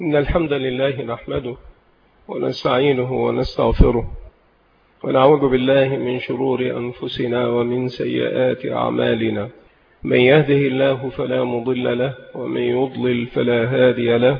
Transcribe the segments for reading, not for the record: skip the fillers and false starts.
إن الحمد لله نحمده ونستعينه ونستغفره ونعوذ بالله من شرور أنفسنا ومن سيئات أعمالنا. من يهده الله فلا مضل له ومن يضلل فلا هادي له،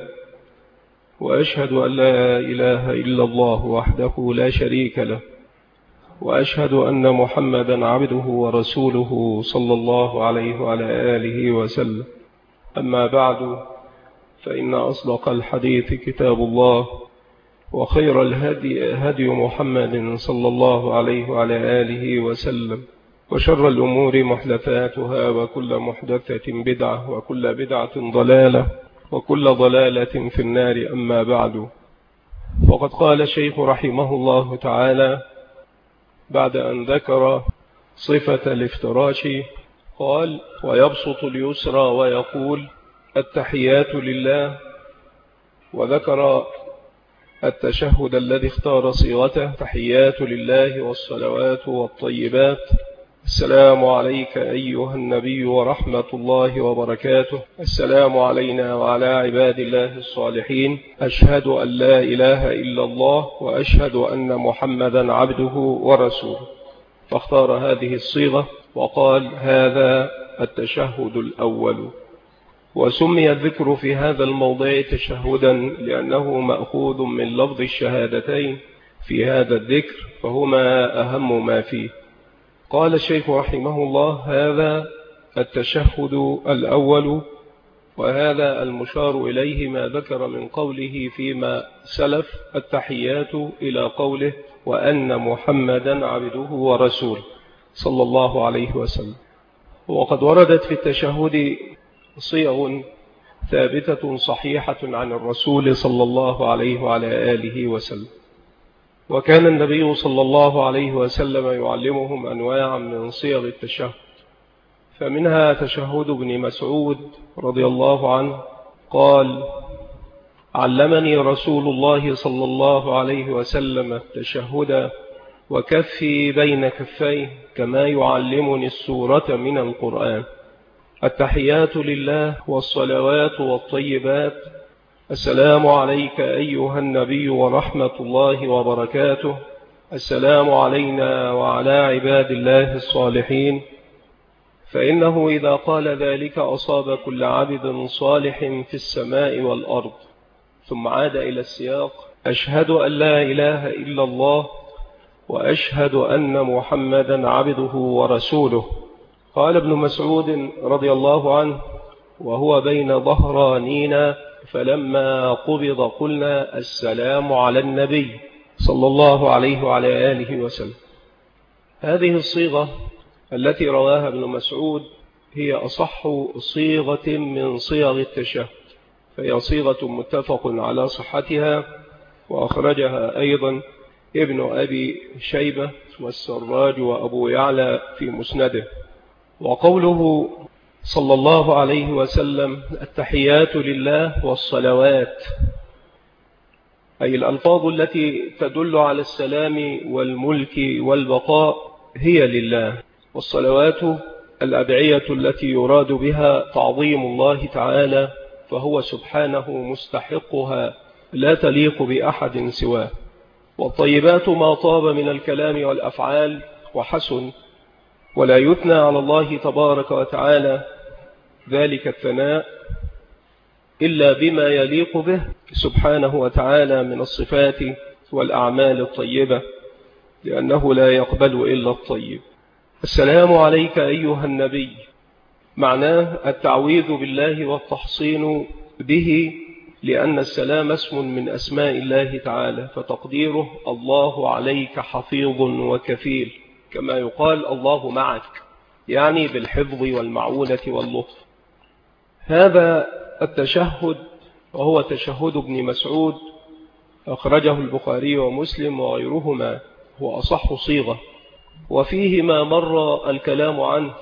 وأشهد أن لا إله إلا الله وحده لا شريك له، وأشهد أن محمدا عبده ورسوله صلى الله عليه وعلى آله وسلم. أما بعد، فإن أصدق الحديث كتاب الله، وخير الهدي هدي محمد صلى الله عليه وعلى آله وسلم، وشر الأمور محدثاتها، وكل محدثة بدعة، وكل بدعة ضلالة، وكل ضلالة في النار. أما بعد، فقد قال الشيخ رحمه الله تعالى بعد أن ذكر صفة الافتراش قال: ويبسط اليسرى ويقول التحيات لله، وذكر التشهد الذي اختار صيغته: تحيات لله والصلوات والطيبات، السلام عليك أيها النبي ورحمة الله وبركاته، السلام علينا وعلى عباد الله الصالحين، أشهد أن لا إله إلا الله وأشهد أن محمدا عبده ورسوله. فاختار هذه الصيغة وقال: هذا التشهد الأول. وسمي الذكر في هذا الموضع تشهدا لأنه مأخوذ من لفظ الشهادتين في هذا الذكر، فهما أهم ما فيه. قال الشيخ رحمه الله: هذا التشهد الأول، وهذا المشار إليه ما ذكر من قوله فيما سلف التحيات إلى قوله: وأن محمدا عبده ورسوله صلى الله عليه وسلم. وقد وردت في التشهد صيغ ثابتة صحيحة عن الرسول صلى الله عليه وعلى آله وسلم، وكان النبي صلى الله عليه وسلم يعلمهم أنواعا من صيغ التشهد. فمنها تشهد ابن مسعود رضي الله عنه قال: علمني رسول الله صلى الله عليه وسلم التشهد وكفي بين كفيه كما يعلمني السورة من القرآن، التحيات لله والصلوات والطيبات، السلام عليك أيها النبي ورحمة الله وبركاته، السلام علينا وعلى عباد الله الصالحين. فإنه إذا قال ذلك أصاب كل عبد صالح في السماء والأرض. ثم عاد إلى السياق: أشهد أن لا إله إلا الله وأشهد أن محمدا عبده ورسوله. قال ابن مسعود رضي الله عنه: وهو بين ظهرانينا، فلما قبض قلنا السلام على النبي صلى الله عليه وعلى آله وسلم. هذه الصيغة التي رواها ابن مسعود هي أصح صيغة من صيغ التشهد، فهي صيغة متفق على صحتها، وأخرجها أيضا ابن أبي شيبة والسراج وأبو يعلى في مسنده. وقوله صلى الله عليه وسلم التحيات لله والصلوات، أي الألفاظ التي تدل على السلام والملك والبقاء هي لله، والصلوات الأدعية التي يراد بها تعظيم الله تعالى، فهو سبحانه مستحقها لا تليق بأحد سواه. والطيبات ما طاب من الكلام والأفعال وحسن، ولا يثنى على الله تبارك وتعالى ذلك الثناء إلا بما يليق به سبحانه وتعالى من الصفات والأعمال الطيبة، لأنه لا يقبل إلا الطيب. السلام عليك أيها النبي معناه التعويذ بالله والتحصين به، لأن السلام اسم من أسماء الله تعالى، فتقديره الله عليك حفيظ وكفيل، كما يقال الله معك، يعني بالحفظ والمعونة واللطف. هذا التشهد وهو تشهد ابن مسعود أخرجه البخاري ومسلم وغيرهما، هو أصح صيغة، وفيه ما مر الكلام عنه،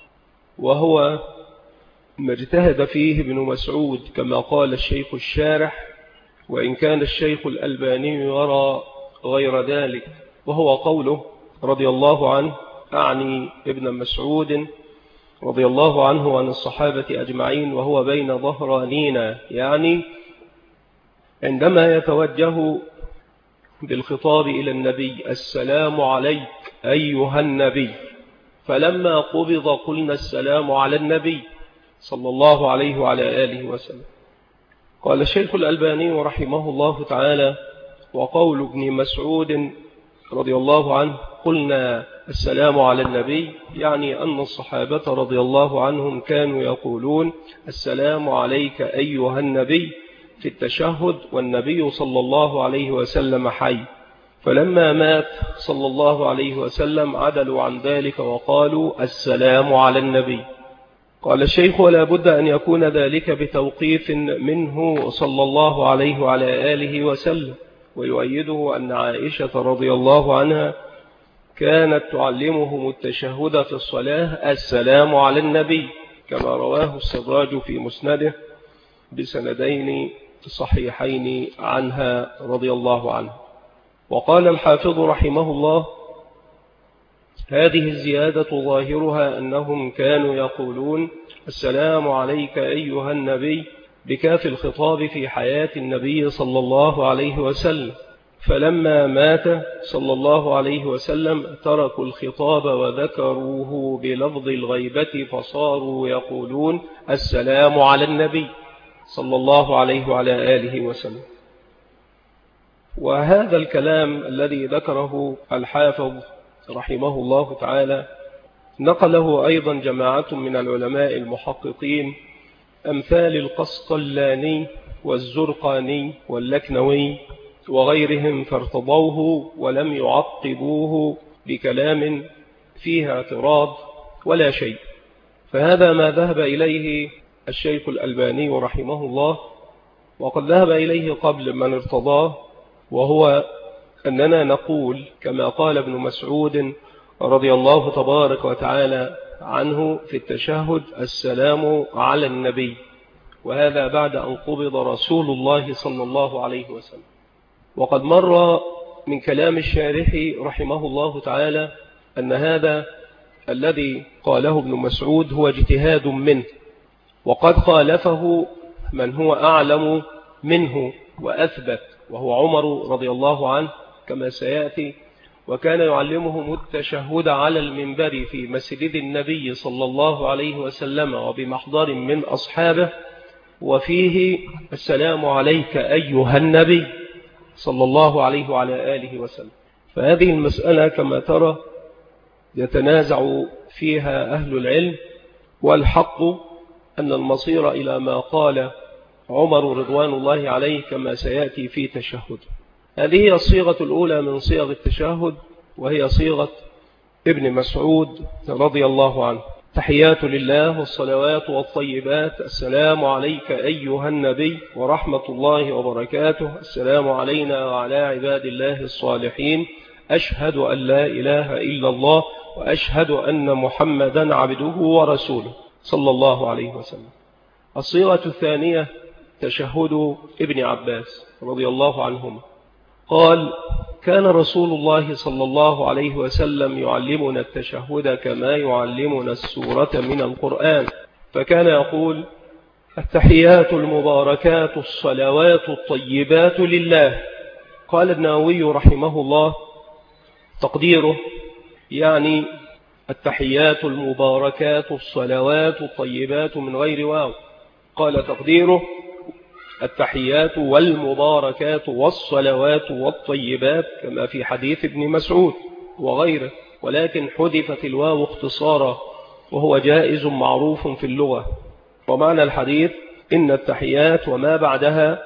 وهو ما اجتهد فيه ابن مسعود كما قال الشيخ الشارح، وإن كان الشيخ الألباني يرى غير ذلك، وهو قوله رضي الله عنه، أعني ابن مسعود رضي الله عنه وعن الصحابة أجمعين، وهو بين ظهرانينا، يعني عندما يتوجه بالخطاب إلى النبي: السلام عليك أيها النبي. فلما قبض قلنا: السلام على النبي صلى الله عليه وعلى آله وسلم. قال الشيخ الألباني رحمه الله تعالى: وقول ابن مسعود رضي الله عنه قلنا السلام على النبي، يعني أن الصحابة رضي الله عنهم كانوا يقولون: السلام عليك أيها النبي في التشهد والنبي صلى الله عليه وسلم حي. فلما مات صلى الله عليه وسلم عدلوا عن ذلك وقالوا: السلام على النبي. قال الشيخ: ولا بد أن يكون ذلك بتوقيف منه صلى الله عليه وعلى آله وسلم. ويؤيده أن عائشة رضي الله عنها كانت تعلمهم التشهد في الصلاة: السلام على النبي، كما رواه السراج في مسنده بسندين صحيحين عنها رضي الله عنها. وقال الحافظ رحمه الله: هذه الزيادة ظاهرها أنهم كانوا يقولون: السلام عليك أيها النبي بكاف الخطاب في حياة النبي صلى الله عليه وسلم، فلما مات صلى الله عليه وسلم تركوا الخطاب وذكروه بلفظ الغيبة فصاروا يقولون: السلام على النبي صلى الله عليه وعلى آله وسلم. وهذا الكلام الذي ذكره الحافظ رحمه الله تعالى نقله أيضا جماعة من العلماء المحققين أمثال القسطلاني والزرقاني واللكنوي وغيرهم، فارتضوه ولم يعقبوه بكلام فيها اعتراض ولا شيء. فهذا ما ذهب إليه الشيخ الألباني رحمه الله، وقد ذهب إليه قبل من ارتضاه، وهو أننا نقول كما قال ابن مسعود رضي الله تبارك وتعالى عنه في التشهد: السلام على النبي، وهذا بعد أن قبض رسول الله صلى الله عليه وسلم. وقد مر من كلام الشارح رحمه الله تعالى أن هذا الذي قاله ابن مسعود هو اجتهاد منه، وقد خالفه من هو أعلم منه وأثبت، وهو عمر رضي الله عنه كما سيأتي، وكان يعلمهم التشهد على المنبر في مسجد النبي صلى الله عليه وسلم وبمحضر من أصحابه، وفيه: السلام عليك أيها النبي صلى الله عليه وعلى آله وسلم. فهذه المسألة كما ترى يتنازع فيها أهل العلم، والحق أن المصير إلى ما قال عمر رضوان الله عليه كما سيأتي في تشهد. هذه هي الصيغة الأولى من صيغ التشهد، وهي صيغة ابن مسعود رضي الله عنه: تحيات لله والصلوات والطيبات، السلام عليك أيها النبي ورحمة الله وبركاته، السلام علينا وعلى عباد الله الصالحين، أشهد أن لا إله إلا الله وأشهد أن محمدا عبده ورسوله صلى الله عليه وسلم. الصيغة الثانية تشهد ابن عباس رضي الله عنهما، قال: كان رسول الله صلى الله عليه وسلم يعلمنا التشهد كما يعلمنا السورة من القرآن، فكان يقول: التحيات المباركات الصلوات الطيبات لله. قال النووي رحمه الله: تقديره يعني التحيات المباركات الصلوات الطيبات من غير واو. قال تقديره: التحيات والمباركات والصلوات والطيبات، كما في حديث ابن مسعود وغيره، ولكن حذفت الواو اختصارا، وهو جائز معروف في اللغة. ومعنى الحديث: إن التحيات وما بعدها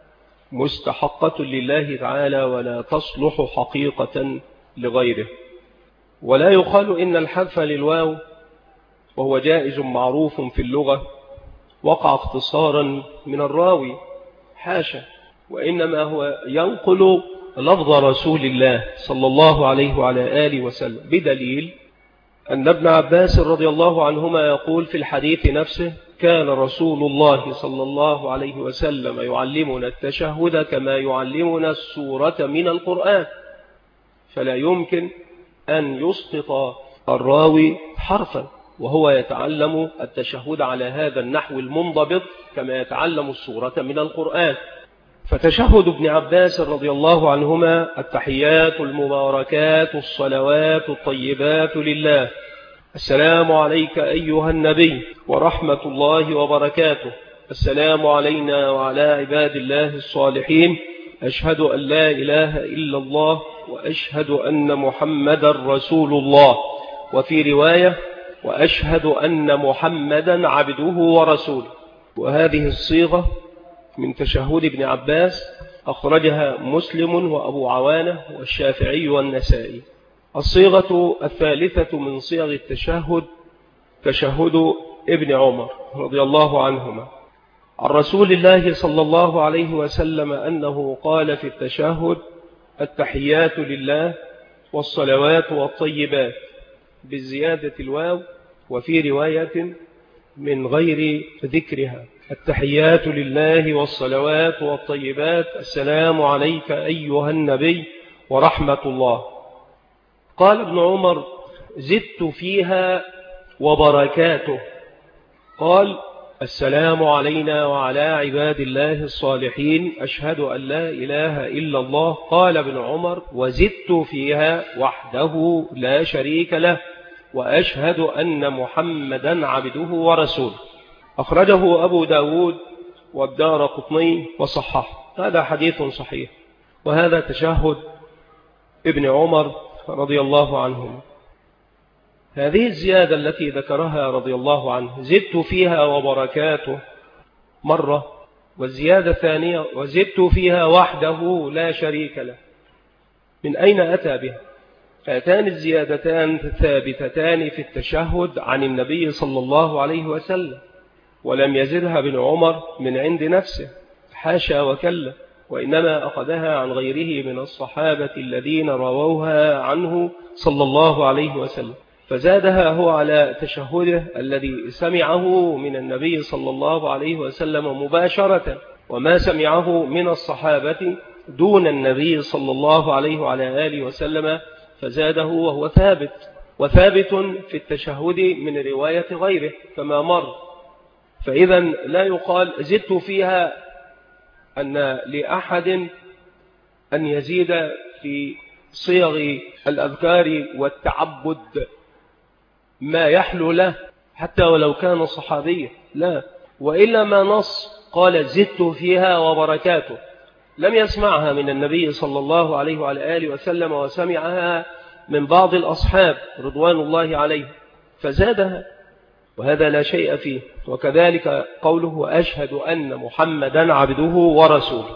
مستحقة لله تعالى ولا تصلح حقيقة لغيره. ولا يقال إن الحذف للواو وهو جائز معروف في اللغة وقع اختصارا من الراوي، حاشا، وإنما هو ينقل لفظ رسول الله صلى الله عليه وعلى آله وسلم، بدليل أن ابن عباس رضي الله عنهما يقول في الحديث نفسه: كان رسول الله صلى الله عليه وسلم يعلمنا التشهد كما يعلمنا السورة من القرآن. فلا يمكن أن يسقط الراوي حرفا وهو يتعلم التشهد على هذا النحو المنضبط كما يتعلم السورة من القرآن. فتشهد ابن عباس رضي الله عنهما: التحيات المباركات الصلوات الطيبات لله، السلام عليك أيها النبي ورحمة الله وبركاته، السلام علينا وعلى عباد الله الصالحين، أشهد أن لا إله إلا الله وأشهد أن محمدا رسول الله. وفي رواية: وأشهد أن محمدا عبده ورسوله. وهذه الصيغة من تشهد ابن عباس أخرجها مسلم وأبو عوانة والشافعي والنسائي. الصيغة الثالثة من صيغ التشهد تشهد ابن عمر رضي الله عنهما عن رسول الله صلى الله عليه وسلم أنه قال في التشهد: التحيات لله والصلوات والطيبات، بالزيادة الواو، وفي رواية من غير ذكرها: التحيات لله والصلوات والطيبات، السلام عليك أيها النبي ورحمة الله. قال ابن عمر: زدت فيها وبركاته. قال: السلام علينا وعلى عباد الله الصالحين، أشهد أن لا إله إلا الله. قال ابن عمر: وزدت فيها وحده لا شريك له، وأشهد أن محمدا عبده ورسوله. أخرجه أبو داود والدارقطني وصححه. هذا حديث صحيح. وهذا تشهد ابن عمر رضي الله عنهم. هذه الزيادة التي ذكرها رضي الله عنه: زدت فيها وبركاته مرة، والزيادة الثانية: وزدت فيها وحده لا شريك له. من أين أتى بها؟ هاتان الزيادتان ثابتتان في التشهد عن النبي صلى الله عليه وسلم، ولم يزدها ابن عمر من عند نفسه، حاشا وكلا، وإنما أخذها عن غيره من الصحابة الذين رووها عنه صلى الله عليه وسلم، فزادها هو على تشهده الذي سمعه من النبي صلى الله عليه وسلم مباشرة، وما سمعه من الصحابة دون النبي صلى الله عليه وعلى آله وسلم، فزاده وهو ثابت، وثابت في التشهد من رواية غيره كما مر. فإذا لا يقال زدت فيها أن لأحد أن يزيد في صيغ الأذكار والتعبد ما يحلو له حتى ولو كان صحابيا، لا، وإلا ما نص قال زدت فيها وبركاته، لم يسمعها من النبي صلى الله عليه وعلى آله وسلم، وسمعها من بعض الأصحاب رضوان الله عليه فزادها، وهذا لا شيء فيه. وكذلك قوله: وأشهد أن محمدا عبده ورسوله.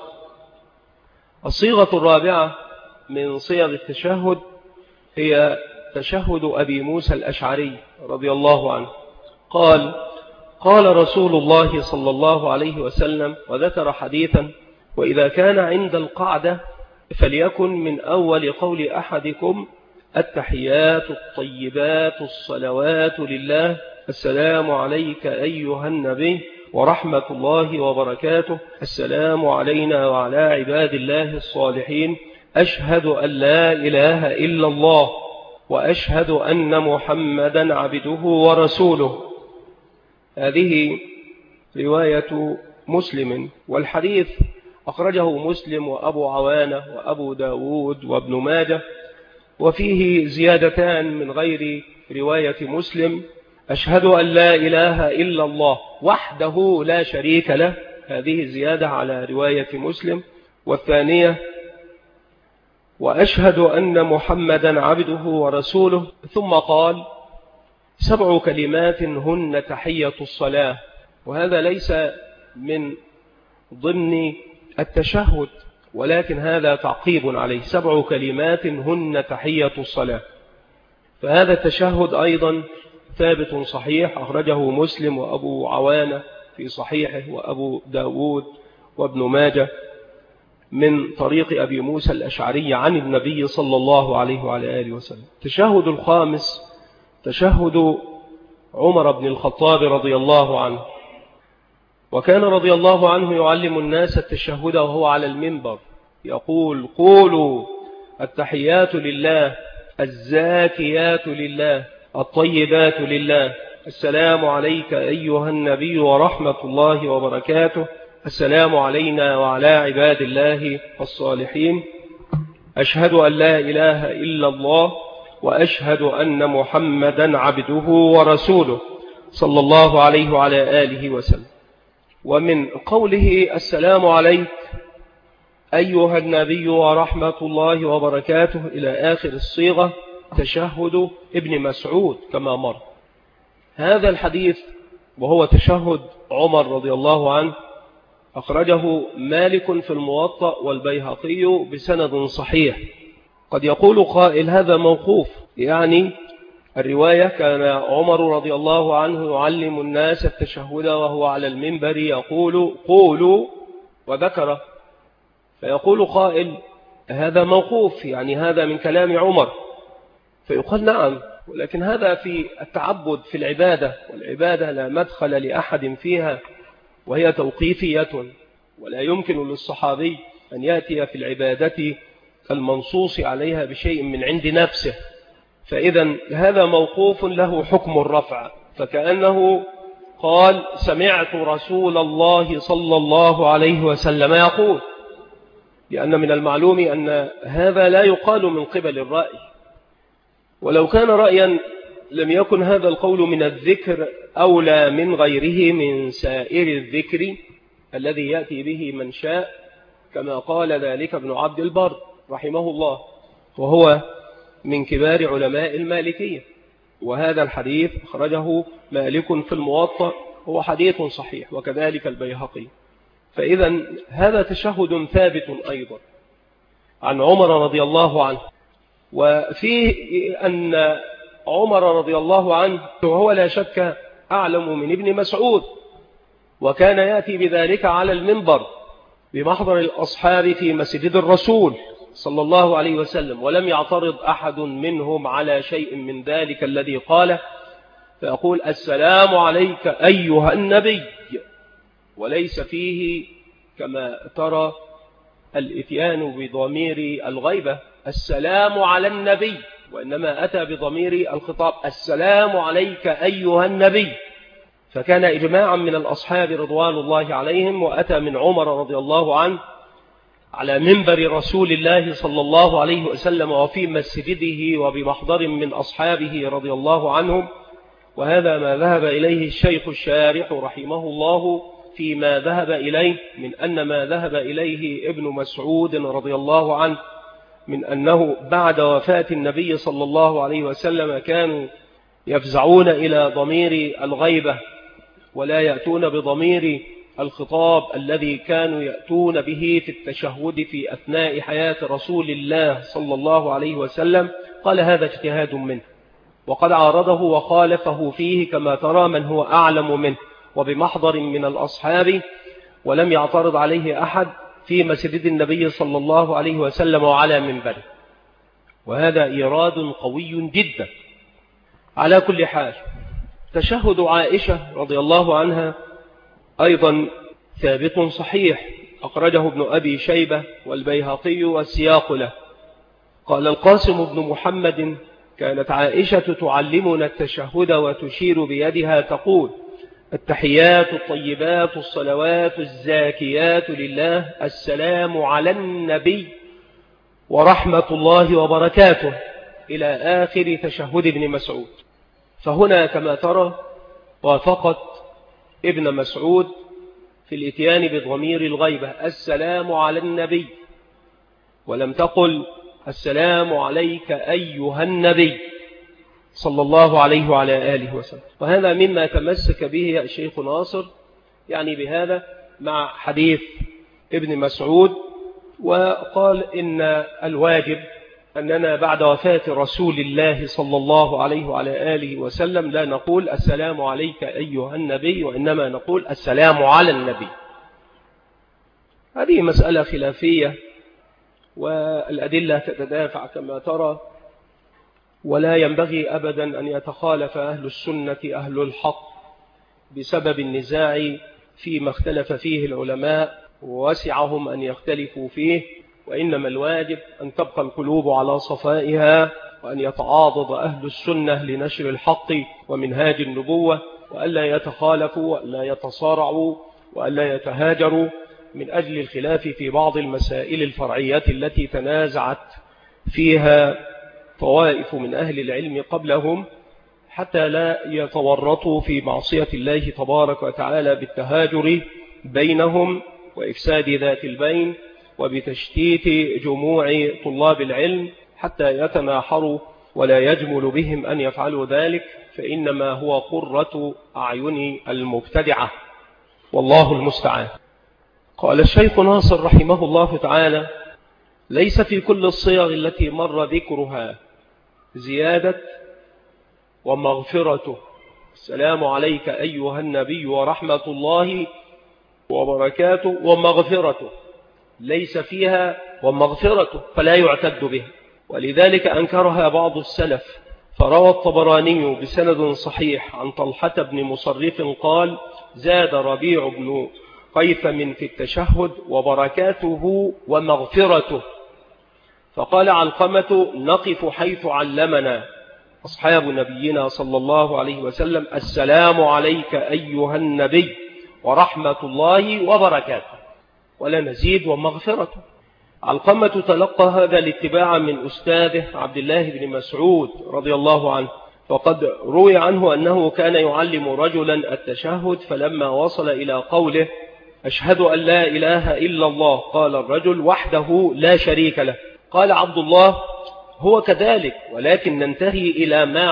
الصيغة الرابعة من صيغ التشهد هي تشهد أبي موسى الأشعري رضي الله عنه. قال: قال رسول الله صلى الله عليه وسلم، وذكر حديثا: وإذا كان عند القعدة فليكن من أول قول أحدكم: التحيات الطيبات الصلوات لله، السلام عليك أيها النبي ورحمة الله وبركاته، السلام علينا وعلى عباد الله الصالحين، أشهد أن لا إله إلا الله وأشهد أن محمدا عبده ورسوله. هذه رواية مسلم، والحديث أخرجه مسلم وأبو عوانة وأبو داود وابن ماجه، وفيه زيادتان من غير رواية مسلم: أشهد أن لا إله إلا الله وحده لا شريك له، هذه زيادة على رواية مسلم. والثانية: وأشهد أن محمدا عبده ورسوله. ثم قال: 7 كلمات هن تحية الصلاة. وهذا ليس من ضمن التشهد، ولكن هذا تعقيب عليه: 7 كلمات هن تحية الصلاة. فهذا التشهد أيضا ثابت صحيح، أخرجه مسلم وأبو عوانة في صحيحه وأبو داود وابن ماجه من طريق أبي موسى الأشعري عن النبي صلى الله عليه وعلى آله وسلم. التشهد الخامس تشهد عمر بن الخطاب رضي الله عنه. وكان رضي الله عنه يعلم الناس التشهد وهو على المنبر، يقول: قولوا التحيات لله، الزاكيات لله، الطيبات لله، السلام عليك أيها النبي ورحمة الله وبركاته، السلام علينا وعلى عباد الله الصالحين. أشهد أن لا إله إلا الله وأشهد أن محمدا عبده ورسوله صلى الله عليه وعلى آله وسلم. ومن قوله السلام عليك أيها النبي ورحمة الله وبركاته إلى آخر الصيغة تشهد ابن مسعود كما مر. هذا الحديث وهو تشهد عمر رضي الله عنه أخرجه مالك في الموطأ والبيهقي بسند صحيح. قد يقول قائل هذا موقوف، يعني الرواية كان عمر رضي الله عنه يعلم الناس التشهد وهو على المنبر يقول قولوا وذكره، فيقول قائل هذا موقوف، يعني هذا من كلام عمر، فيقال نعم، ولكن هذا في التعبد في العبادة، والعبادة لا مدخل لأحد فيها وهي توقيفية، ولا يمكن للصحابي أن يأتي في العبادة المنصوص عليها بشيء من عند نفسه، فإذا هذا موقوف له حكم الرفع، فكأنه قال سمعت رسول الله صلى الله عليه وسلم يقول، لأن من المعلوم أن هذا لا يقال من قبل الرأي، ولو كان رأيا لم يكن هذا القول من الذكر أولى من غيره من سائر الذكر الذي يأتي به من شاء، كما قال ذلك ابن عبد البر رحمه الله، وهو من كبار علماء المالكية. وهذا الحديث أخرجه مالك في الموطأ، هو حديث صحيح، وكذلك البيهقي. فإذا هذا تشهد ثابت أيضا عن عمر رضي الله عنه، وفيه أن عمر رضي الله عنه وهو لا شك أعلم من ابن مسعود، وكان يأتي بذلك على المنبر بمحضر الأصحاب في مسجد الرسول صلى الله عليه وسلم، ولم يعترض أحد منهم على شيء من ذلك الذي قاله، فيقول السلام عليك أيها النبي، وليس فيه كما ترى الإتيان بضمير الغيبة السلام على النبي، وإنما أتى بضمير الخطاب السلام عليك أيها النبي، فكان إجماعا من الأصحاب رضوان الله عليهم. وأتى من عمر رضي الله عنه على منبر رسول الله صلى الله عليه وسلم وفي مسجده وبمحضر من أصحابه رضي الله عنهم، وهذا ما ذهب إليه الشيخ الشارح رحمه الله فيما ذهب إليه، من أن ما ذهب إليه ابن مسعود رضي الله عنه من أنه بعد وفاة النبي صلى الله عليه وسلم كانوا يفزعون إلى ضمير الغيبة ولا يأتون بضمير الخطاب الذي كانوا يأتون به في التشهد في أثناء حياة رسول الله صلى الله عليه وسلم. قال هذا اجتهاد منه، وقد عارضه وخالفه فيه كما ترى من هو أعلم منه وبمحضر من الأصحاب، ولم يعترض عليه أحد في مسجد النبي صلى الله عليه وسلم وعلى منبره، وهذا إيراد قوي جدا. على كل حال تشهد عائشة رضي الله عنها أيضا ثابت صحيح، أخرجه ابن أبي شيبة والبيهقي والسياق له. قال القاسم بن محمد كانت عائشة تعلمنا التشهد وتشير بيدها تقول التحيات الطيبات الصلوات الزاكيات لله السلام على النبي ورحمة الله وبركاته إلى آخر تشهد ابن مسعود. فهنا كما ترى وافقت ابن مسعود في الاتيان بضمير الغيبة السلام على النبي، ولم تقل السلام عليك أيها النبي صلى الله عليه وعلى آله وسلم. وهذا مما تمسك به الشيخ ناصر يعني بهذا مع حديث ابن مسعود، وقال إن الواجب أننا بعد وفاة رسول الله صلى الله عليه وعلى آله وسلم لا نقول السلام عليك أيها النبي، وإنما نقول السلام على النبي. هذه مسألة خلافية والأدلة تتدافع كما ترى، ولا ينبغي أبدا أن يتخالف أهل السنة أهل الحق بسبب النزاع فيما اختلف فيه العلماء ووسعهم أن يختلفوا فيه، وإنما الواجب أن تبقى القلوب على صفائها، وأن يتعاضد أهل السنة لنشر الحق ومنهاج النبوة، وألا يتخالفوا وألا يتصارعوا وألا يتهاجروا من أجل الخلاف في بعض المسائل الفرعية التي تنازعت فيها طوائف من أهل العلم قبلهم، حتى لا يتورطوا في معصية الله تبارك وتعالى بالتهاجر بينهم وإفساد ذات البين وبتشتيت جموع طلاب العلم حتى يتناحروا، ولا يجمل بهم أن يفعلوا ذلك، فإنما هو قرة أعين المبتدعة، والله المستعان. قال الشيخ ناصر رحمه الله تعالى: ليس في كل الصيغ التي مر ذكرها زيادة ومغفرته السلام عليك أيها النبي ورحمة الله وبركاته ومغفرته، ليس فيها ومغفرته فلا يعتد بها، ولذلك أنكرها بعض السلف. فروى الطبراني بسند صحيح عن طلحة بن مصرف قال: زاد ربيع بن قيثم في التشهد وبركاته ومغفرته. فقال علقمة: نقف حيث علمنا أصحاب نبينا صلى الله عليه وسلم السلام عليك أيها النبي ورحمة الله وبركاته، ولا نزيد ومغفرته. علقمة تلقى هذا الاتباع من أستاذه عبد الله بن مسعود رضي الله عنه، وقد روي عنه أنه كان يعلم رجلا التشهد، فلما وصل إلى قوله أشهد أن لا إله إلا الله قال الرجل وحده لا شريك له. قال عبد الله: هو كذلك، ولكن ننتهي إلى ما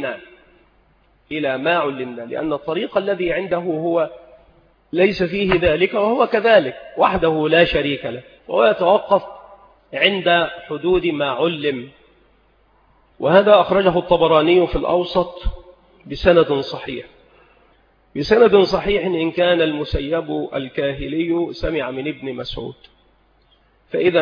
علمنا، لأن الطريق الذي عنده هو ليس فيه ذلك، وهو كذلك وحده لا شريك له، وهو يتوقف عند حدود ما علم. وهذا أخرجه الطبراني في الأوسط بسند صحيح إن كان المسيب الكاهلي سمع من ابن مسعود. فإذا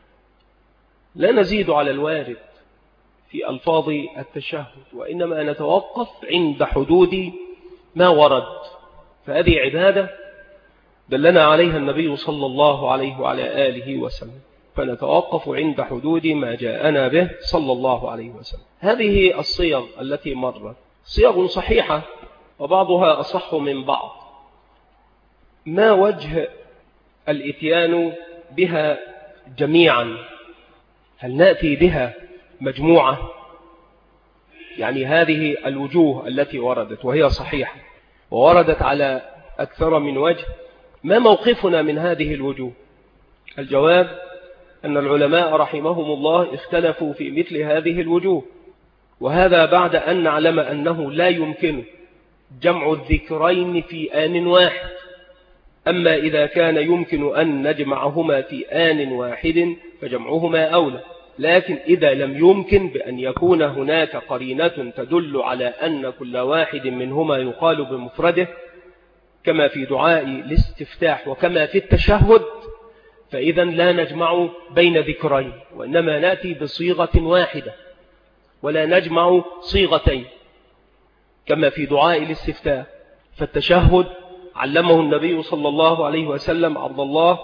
لا نزيد على الوارد في ألفاظ التشهد، وإنما نتوقف عند حدود ما ورد، فهذه عبادة دلنا عليها النبي صلى الله عليه وعلى آله وسلم، فنتوقف عند حدود ما جاءنا به صلى الله عليه وسلم. هذه الصيغ التي مرت صيغ صحيحة وبعضها أصح من بعض. ما وجه الإتيان بها جميعا؟ هل نأتي بها مجموعة؟ يعني هذه الوجوه التي وردت وهي صحيحة ووردت على أكثر من وجه، ما موقفنا من هذه الوجوه؟ الجواب أن العلماء رحمهم الله اختلفوا في مثل هذه الوجوه، وهذا بعد أن نعلم أنه لا يمكن جمع الذكرين في آن واحد. أما إذا كان يمكن أن نجمعهما في آن واحد فجمعهما أولى، لكن إذا لم يمكن بأن يكون هناك قرينة تدل على أن كل واحد منهما يقال بمفرده كما في دعاء الاستفتاح وكما في التشهد، فإذا لا نجمع بين ذكرين، وإنما نأتي بصيغة واحدة ولا نجمع صيغتين كما في دعاء الاستفتاح. فالتشهد علمه النبي صلى الله عليه وسلم عبد الله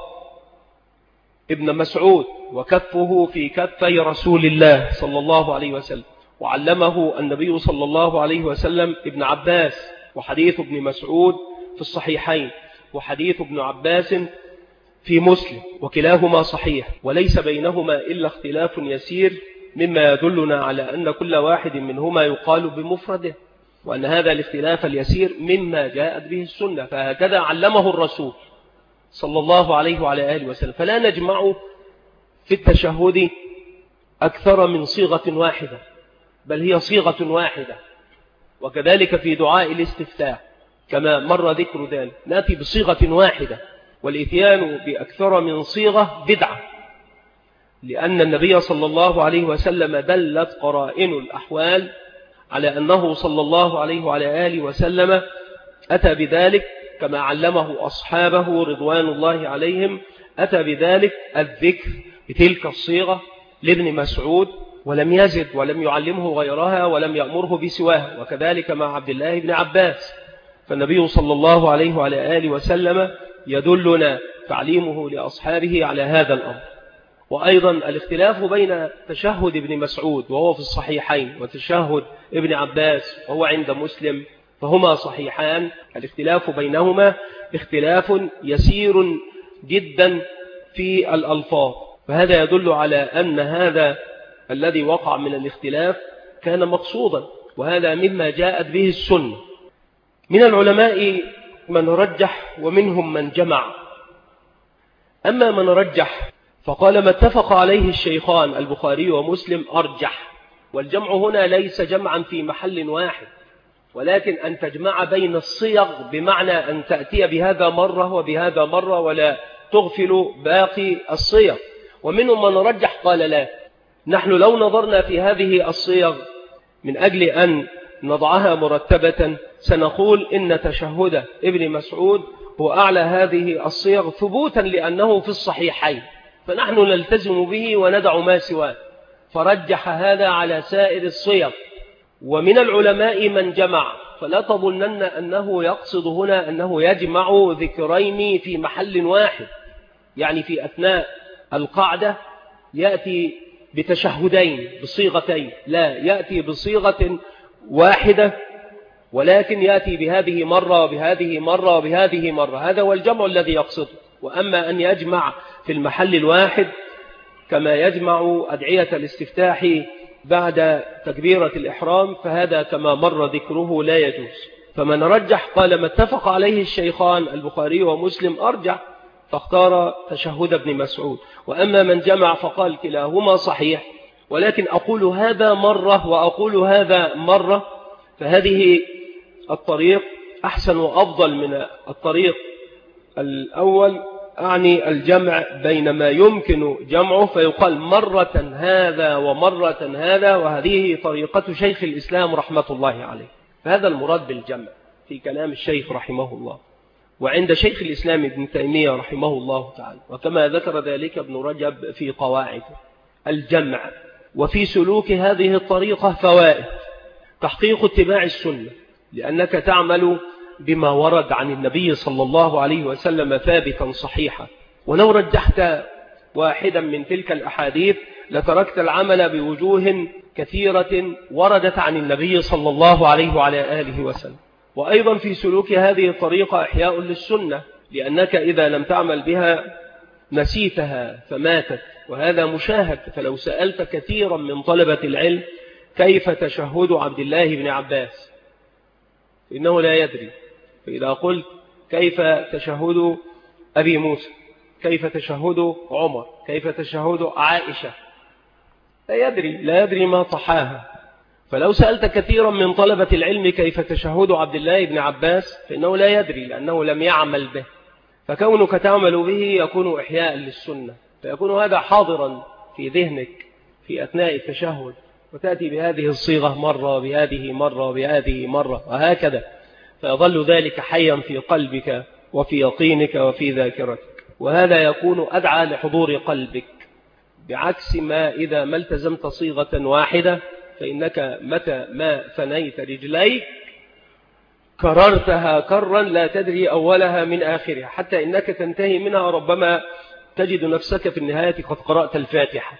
ابن مسعود، وكفه في كفي رسول الله صلى الله عليه وسلم، وعلمه النبي صلى الله عليه وسلم ابن عباس، وحديث ابن مسعود في الصحيحين وحديث ابن عباس في مسلم، وكلاهما صحيح وليس بينهما إلا اختلاف يسير مما يدلنا على أن كل واحد منهما يقال بمفرده، وأن هذا الاختلاف اليسير مما جاءت به السنة، فهكذا علمه الرسول صلى الله عليه وعلى آله وسلم. فلا نجمع في التشهد أكثر من صيغة واحدة، بل هي صيغة واحدة، وكذلك في دعاء الاستفتاح كما مر ذكر ذلك نأتي بصيغة واحدة. والإتيان بأكثر من صيغة بدعة، لأن النبي صلى الله عليه وسلم دلت قرائن الأحوال على أنه صلى الله عليه وعلى آله وسلم أتى بذلك كما علمه أصحابه رضوان الله عليهم، أتى بذلك الذكر بتلك الصيغة لابن مسعود ولم يزد ولم يعلمه غيرها ولم يأمره بسواها، وكذلك مع عبد الله بن عباس. فالنبي صلى الله عليه وعلى آله وسلم يدلنا تعليمه لأصحابه على هذا الأمر. وأيضا الاختلاف بين تشهد ابن مسعود وهو في الصحيحين وتشهد ابن عباس وهو عند مسلم فهما صحيحان. الاختلاف بينهما اختلاف يسير جدا في الألفاظ، فهذا يدل على أن هذا الذي وقع من الاختلاف كان مقصودا، وهذا مما جاءت به السنة. من العلماء من رجح ومنهم من جمع. أما من رجح فقال ما اتفق عليه الشيخان البخاري ومسلم أرجح، والجمع هنا ليس جمعا في محل واحد، ولكن أن تجمع بين الصيغ، بمعنى أن تأتي بهذا مرة وبهذا مرة ولا تغفل باقي الصيغ. ومنهم من رجح قال لا، نحن لو نظرنا في هذه الصيغ من أجل أن نضعها مرتبة سنقول إن تشهد ابن مسعود هو أعلى هذه الصيغ ثبوتا لأنه في الصحيحين، فنحن نلتزم به وندع ما سواه، فرجح هذا على سائر الصيغ. ومن العلماء من جمع، فلا تظنن أنه يقصد هنا أنه يجمع ذكرين في محل واحد، يعني في أثناء القعدة يأتي بتشهدين بصيغتين، لا، يأتي بصيغة واحدة، ولكن يأتي بهذه مرة وبهذه مرة وبهذه مرة. هذا هو الجمع الذي يقصده. وأما أن يجمع في المحل الواحد كما يجمع أدعية الاستفتاح بعد تكبيرة الإحرام فهذا كما مر ذكره لا يجوز. فمن رجح قال ما اتفق عليه الشيخان البخاري ومسلم أرجح، فاختار تشهد ابن مسعود. وأما من جمع فقال كلاهما صحيح، ولكن أقول هذا مرة وأقول هذا مرة، فهذه الطريق أحسن وأفضل من الطريق الأول، أعني الجمع بين ما يمكن جمعه فيقال مرة هذا ومرة هذا، وهذه طريقة شيخ الإسلام رحمة الله عليه. فهذا المراد بالجمع في كلام الشيخ رحمه الله، وعند شيخ الإسلام ابن تيمية رحمه الله تعالى، وكما ذكر ذلك ابن رجب في قواعد الجمع. وفي سلوك هذه الطريقة فوائد: تحقيق اتباع السنة، لأنك تعمل بما ورد عن النبي صلى الله عليه وسلم ثابتا صحيحا، ولو رجحت واحدا من تلك الأحاديث لتركت العمل بوجوه كثيرة وردت عن النبي صلى الله عليه وعلى آله وسلم. وأيضا في سلوك هذه الطريقة إحياء للسنة، لأنك إذا لم تعمل بها نسيتها فماتت، وهذا مشاهد. فلو سألت كثيرا من طلبة العلم كيف تشهد عبد الله بن عباس إنه لا يدري، فإذا قلت كيف تشهد أبي موسى، كيف تشهد عمر، كيف تشهد عائشة، لا يدري ما طحاها. فلو سألت كثيرا من طلبة العلم كيف تشهد عبد الله بن عباس فإنه لا يدري، لأنه لم يعمل به. فكونك تعمل به يكون إحياء للسنة، فيكون هذا حاضرا في ذهنك في أثناء التشهد، وتأتي بهذه الصيغة مرة بهذه مرة بهذه مرة وهكذا، فيظل ذلك حيا في قلبك وفي يقينك وفي ذاكرتك، وهذا يكون أدعى لحضور قلبك، بعكس ما إذا ما التزمت صيغة واحدة فإنك متى ما ثنيت رجليك كررتها كرا لا تدري أولها من آخرها، حتى إنك تنتهي منها ربما تجد نفسك في النهاية قد قرأت الفاتحة.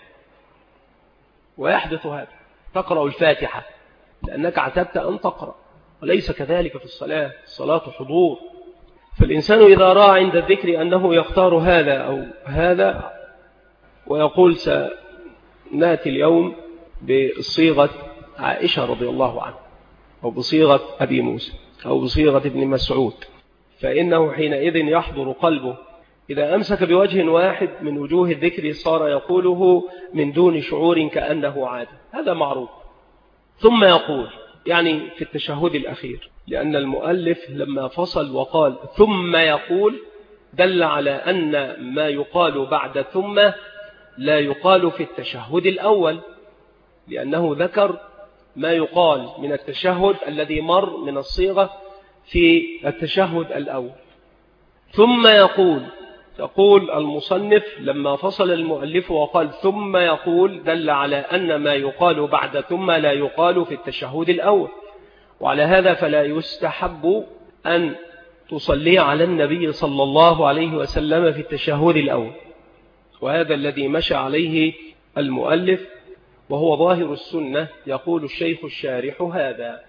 ويحدث هذا، تقرأ الفاتحة لأنك اعتدت أن تقرأ، وليس كذلك في الصلاة. الصلاة حضور. فالإنسان إذا رأى عند الذكر أنه يختار هذا أو هذا ويقول سنأتي اليوم بصيغة عائشة رضي الله عنها، أو بصيغة أبي موسى، أو بصيغة ابن مسعود، فإنه حينئذ يحضر قلبه. إذا أمسك بوجه واحد من وجوه الذكر صار يقوله من دون شعور كأنه عادة، هذا معروف. ثم يقول، يعني في التشهد الأخير، لأن المؤلف لما فصل وقال ثم يقول دل على أن ما يقال بعد ثم لا يقال في التشهد الأول، لأنه ذكر ما يقال من التشهد الذي مر من الصيغة في التشهد الأول. ثم يقول المصنف لما فصل المؤلف وقال ثم يقول دل على أن ما يقال بعد ثم لا يقال في التشهد الأول. وعلى هذا فلا يستحب أن تصلي على النبي صلى الله عليه وسلم في التشهد الأول، وهذا الذي مشى عليه المؤلف وهو ظاهر السنة. يقول الشيخ الشارح هذا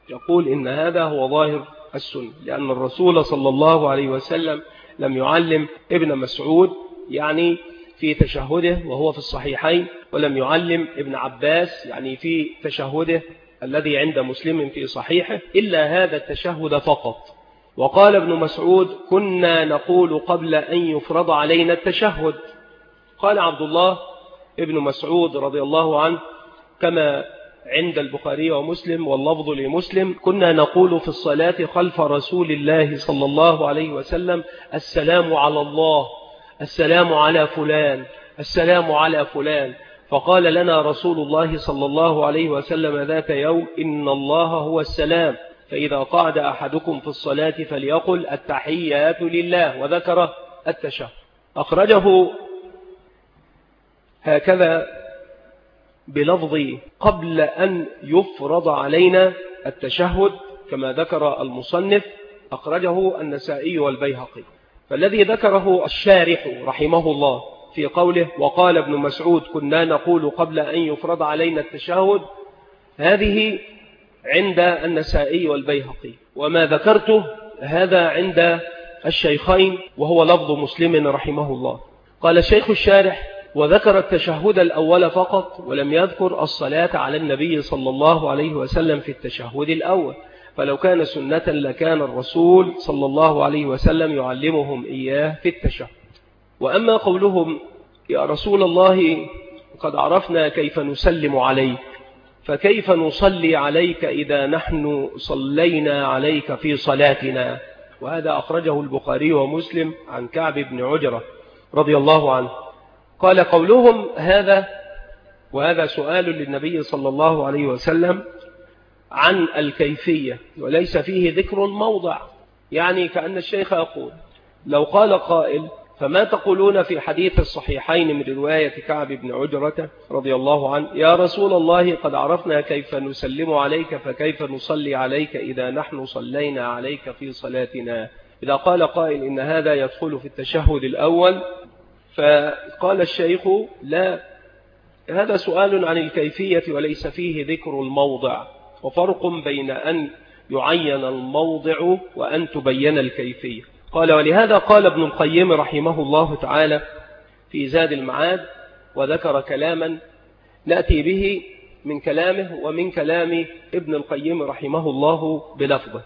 يقول إن هذا هو ظاهر السنة، لأن الرسول صلى الله عليه وسلم لم يعلم ابن مسعود يعني في تشهده وهو في الصحيحين، ولم يعلم ابن عباس يعني في تشهده الذي عند مسلم في صحيحه إلا هذا التشهد فقط. وقال ابن مسعود: كنا نقول قبل أن يفرض علينا التشهد. قال عبد الله ابن مسعود رضي الله عنه كما عند البخاري ومسلم واللفظ لمسلم: كنا نقول في الصلاة خلف رسول الله صلى الله عليه وسلم: السلام على الله، السلام على فلان، السلام على فلان. فقال لنا رسول الله صلى الله عليه وسلم ذات يوم: إن الله هو السلام، فإذا قعد أحدكم في الصلاة فليقل التحيات لله، وذكر التشهد. أخرجه هكذا بلفظ قبل أن يفرض علينا التشهد كما ذكر المصنف، أخرجه النسائي والبيهقي. فالذي ذكره الشارح رحمه الله في قوله: وقال ابن مسعود كنا نقول قبل أن يفرض علينا التشهد، هذه عند النسائي والبيهقي، وما ذكرته هذا عند الشيخين وهو لفظ مسلم رحمه الله. قال الشيخ الشارح: وذكر التشهد الأول فقط، ولم يذكر الصلاة على النبي صلى الله عليه وسلم في التشهد الأول، فلو كان سنة لكان الرسول صلى الله عليه وسلم يعلمهم إياه في التشهد. وأما قولهم: يا رسول الله قد عرفنا كيف نسلم عليك، فكيف نصلي عليك إذا نحن صلينا عليك في صلاتنا؟ وهذا أخرجه البخاري ومسلم عن كعب بن عجرة رضي الله عنه. قال قولهم هذا، وهذا سؤال للنبي صلى الله عليه وسلم عن الكيفية وليس فيه ذكر الموضع، يعني كأن الشيخ يقول: لو قال قائل: فما تقولون في حديث الصحيحين من رواية كعب بن عجرة رضي الله عنه: يا رسول الله قد عرفنا كيف نسلم عليك، فكيف نصلي عليك إذا نحن صلينا عليك في صلاتنا؟ إذا قال قائل إن هذا يدخل في التشهد الأول، فقال الشيخ: لا، هذا سؤال عن الكيفية وليس فيه ذكر الموضع، وفرق بين أن يعين الموضع وأن تبين الكيفية. قال: ولهذا قال ابن القيم رحمه الله تعالى في زاد المعاد، وذكر كلاما نأتي به من كلامه ومن كلام ابن القيم رحمه الله بلفظه.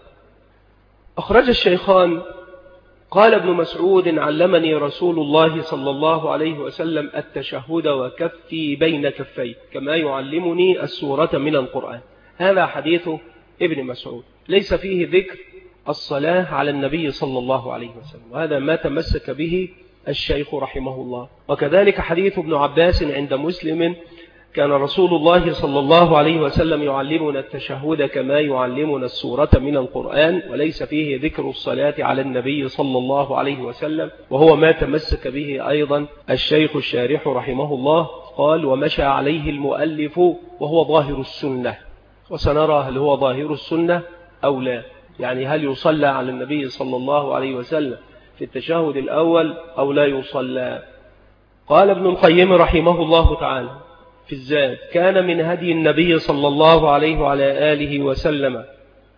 أخرج الشيخان: قال ابن مسعود: علمني رسول الله صلى الله عليه وسلم التشهد وكفي بين كفي كما يعلمني السورة من القرآن. هذا حديث ابن مسعود، ليس فيه ذكر الصلاة على النبي صلى الله عليه وسلم، وهذا ما تمسك به الشيخ رحمه الله. وكذلك حديث ابن عباس عند مسلم: كان رسول الله صلى الله عليه وسلم يعلمنا التشهد كما يعلمنا السورة من القرآن، وليس فيه ذكر الصلاة على النبي صلى الله عليه وسلم، وهو ما تمسك به أيضا الشيخ الشارح رحمه الله. قال: ومشى عليه المؤلف وهو ظاهر السنة. وسنرى هل هو ظاهر السنة أو لا، يعني هل يصلى على النبي صلى الله عليه وسلم في التشهد الأول أو لا يصلى. قال ابن القيم رحمه الله تعالى في الزاد: كان من هدي النبي صلى الله عليه وعلى آله وسلم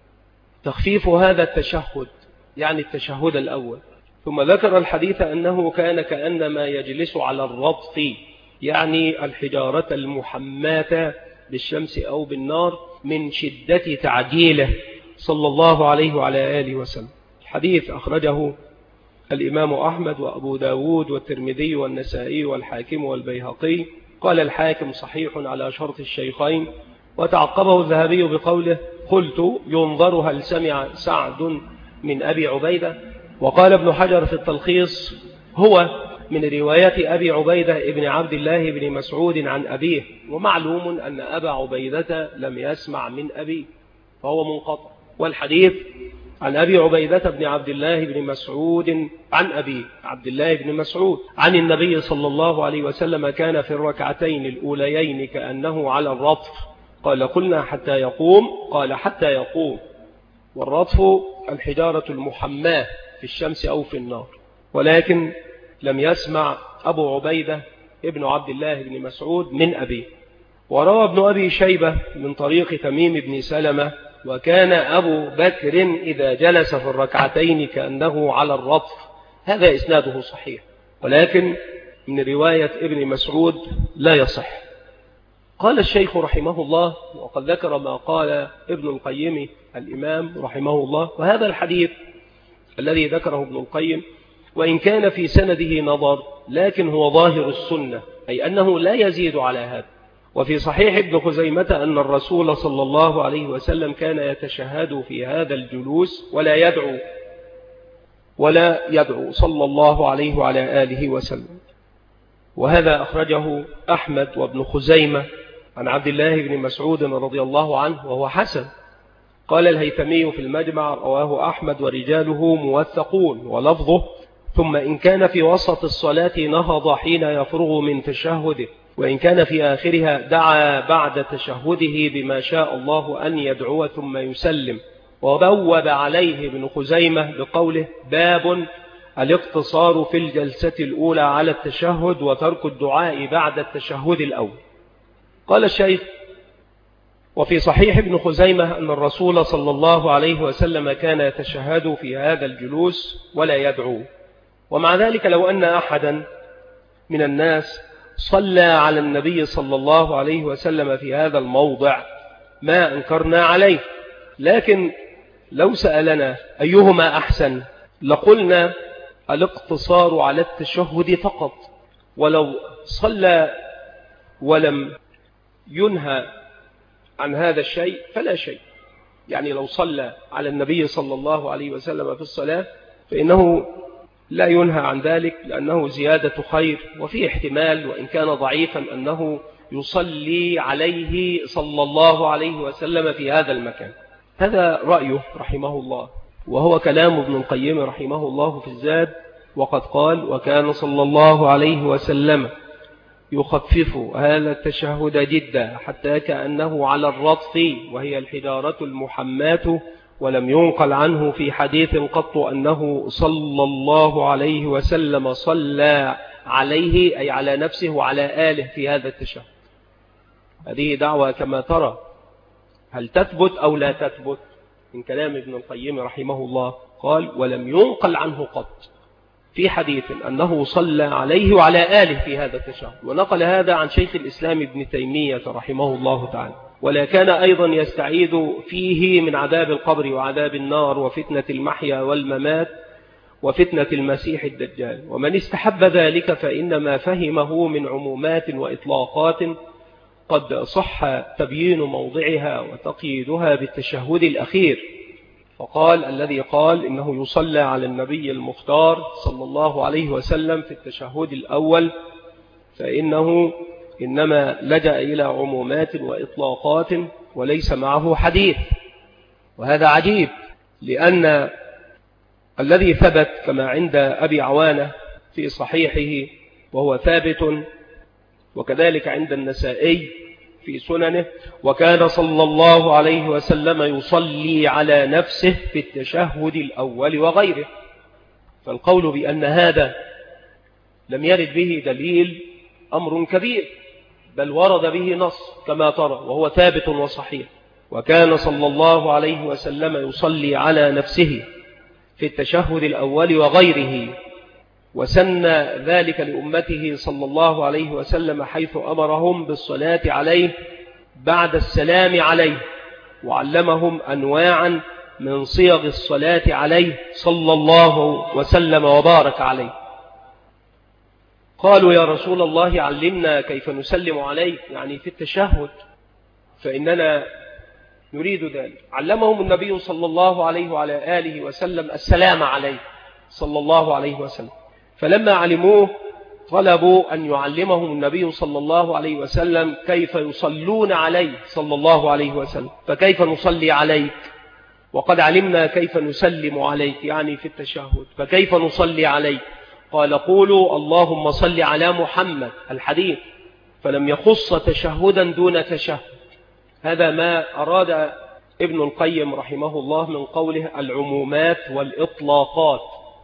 تخفيف هذا التشهد، يعني التشهد الأول. ثم ذكر الحديث أنه كان كأنما يجلس على الرطف، يعني الحجارة المحماة بالشمس أو بالنار، من شدة تعجيله صلى الله عليه وعلى آله وسلم. الحديث أخرجه الإمام أحمد وأبو داود والترمذي والنسائي والحاكم والبيهقي. قال الحاكم: صحيح على شرط الشيخين. وتعقبه الذهبي بقوله: قلت ينظر هل سمع سعد من أبي عبيدة. وقال ابن حجر في التلخيص: هو من رواية أبي عبيدة ابن عبد الله بن مسعود عن أبيه، ومعلوم أن أبا عبيدة لم يسمع من أبيه فهو منقطع. والحديث عن أبي عبيدة بن عبد الله بن مسعود عن أبي عبد الله بن مسعود عن النبي صلى الله عليه وسلم: كان في الركعتين الأوليين كأنه على الرطف. قال: قلنا حتى يقوم. قال: حتى يقوم. والرطف الحجارة المحماة في الشمس أو في النار. ولكن لم يسمع أبو عبيدة ابن عبد الله بن مسعود من أبيه. وروى ابن أبي شيبة من طريق تميم بن سلمة وكان أبو بكر إذا جلس في الركعتين كأنه على الرطف. هذا إسناده صحيح، ولكن من رواية ابن مسعود لا يصح. قال الشيخ رحمه الله، وقد ذكر ما قال ابن القيم الإمام رحمه الله، وهذا الحديث الذي ذكره ابن القيم وإن كان في سنده نظر لكن هو ظاهر السنة، أي أنه لا يزيد على هذا. وفي صحيح ابن خزيمة أن الرسول صلى الله عليه وسلم كان يتشهد في هذا الجلوس ولا يدعو صلى الله عليه وعلى آله وسلم. وهذا أخرجه أحمد وابن خزيمة عن عبد الله بن مسعود رضي الله عنه وهو حسن. قال الهيثمي في المجمع: رواه أحمد ورجاله موثقون، ولفظه: ثم إن كان في وسط الصلاة نهض حين يفرغ من تشهده، وإن كان في آخرها دعا بعد تشهده بما شاء الله أن يدعو ثم يسلم. وبوب عليه ابن خزيمة بقوله: باب الاقتصار في الجلسة الأولى على التشهد وترك الدعاء بعد التشهد الأول. قال الشيخ: وفي صحيح ابن خزيمة أن الرسول صلى الله عليه وسلم كان يتشهد في هذا الجلوس ولا يدعو. ومع ذلك لو أن أحدا من الناس صلى على النبي صلى الله عليه وسلم في هذا الموضع ما أنكرنا عليه، لكن لو سألنا أيهما أحسن لقلنا الاقتصار على التشهد فقط. ولو صلى ولم ينهى عن هذا الشيء فلا شيء، يعني لو صلى على النبي صلى الله عليه وسلم في الصلاة فإنه لا ينهى عن ذلك، لأنه زيادة خير، وفي احتمال وإن كان ضعيفا أنه يصلي عليه صلى الله عليه وسلم في هذا المكان. هذا رأيه رحمه الله، وهو كلام ابن القيم رحمه الله في الزاد. وقد قال: وكان صلى الله عليه وسلم يخفف هذا التشهد جدا حتى كأنه على الرطف، وهي الحجارة المحماة، ولم ينقل عنه في حديث قط أنه صلى الله عليه وسلم صلى عليه، أي على نفسه وعلى آله في هذا التشهد. هذه دعوة كما ترى، هل تثبت أو لا تثبت؟ من كلام ابن القيم رحمه الله قال: ولم ينقل عنه قط في حديث أنه صلى عليه وعلى آله في هذا التشهد. ونقل هذا عن شيخ الإسلام ابن تيمية رحمه الله تعالى. ولا كان أيضا يستعيذ فيه من عذاب القبر وعذاب النار وفتنة المحيا والممات وفتنة المسيح الدجال. ومن استحب ذلك فإنما فهمه من عمومات وإطلاقات قد صح تبيين موضعها وتقييدها بالتشهد الأخير. فقال الذي قال إنه يصلى على النبي المختار صلى الله عليه وسلم في التشهد الأول فإنه إنما لجأ إلى عمومات وإطلاقات وليس معه حديث. وهذا عجيب، لأن الذي ثبت كما عند أبي عوانة في صحيحه وهو ثابت، وكذلك عند النسائي في سننه: وكان صلى الله عليه وسلم يصلي على نفسه في التشهد الأول وغيره. فالقول بأن هذا لم يرد به دليل أمر كبير، بل ورد به نص كما ترى وهو ثابت وصحيح. وكان صلى الله عليه وسلم يصلي على نفسه في التشهد الأول وغيره، وسن ذلك لأمته صلى الله عليه وسلم حيث أمرهم بالصلاة عليه بعد السلام عليه، وعلمهم أنواعا من صيغ الصلاة عليه صلى الله وسلم وبارك عليه. قالوا: يا رسول الله علمنا كيف نسلم عليك، يعني في التشهد، فإننا نريد ذلك. علمهم النبي صلى الله عليه وعلى آله وسلم السلام عليه صلى الله عليه وسلم. فلما علموه طلبوا أن يعلمهم النبي صلى الله عليه وسلم كيف يصلون عليه صلى الله عليه وسلم. فكيف نصلي عليك وقد علمنا كيف نسلم عليك، يعني في التشهد، فكيف نصلي عليك؟ قال: قولوا اللهم صل على محمد، الحديث، فلم يخص تشهدا دون تشهد. هذا ما أراد ابن القيم رحمه الله من قوله العمومات والإطلاقات.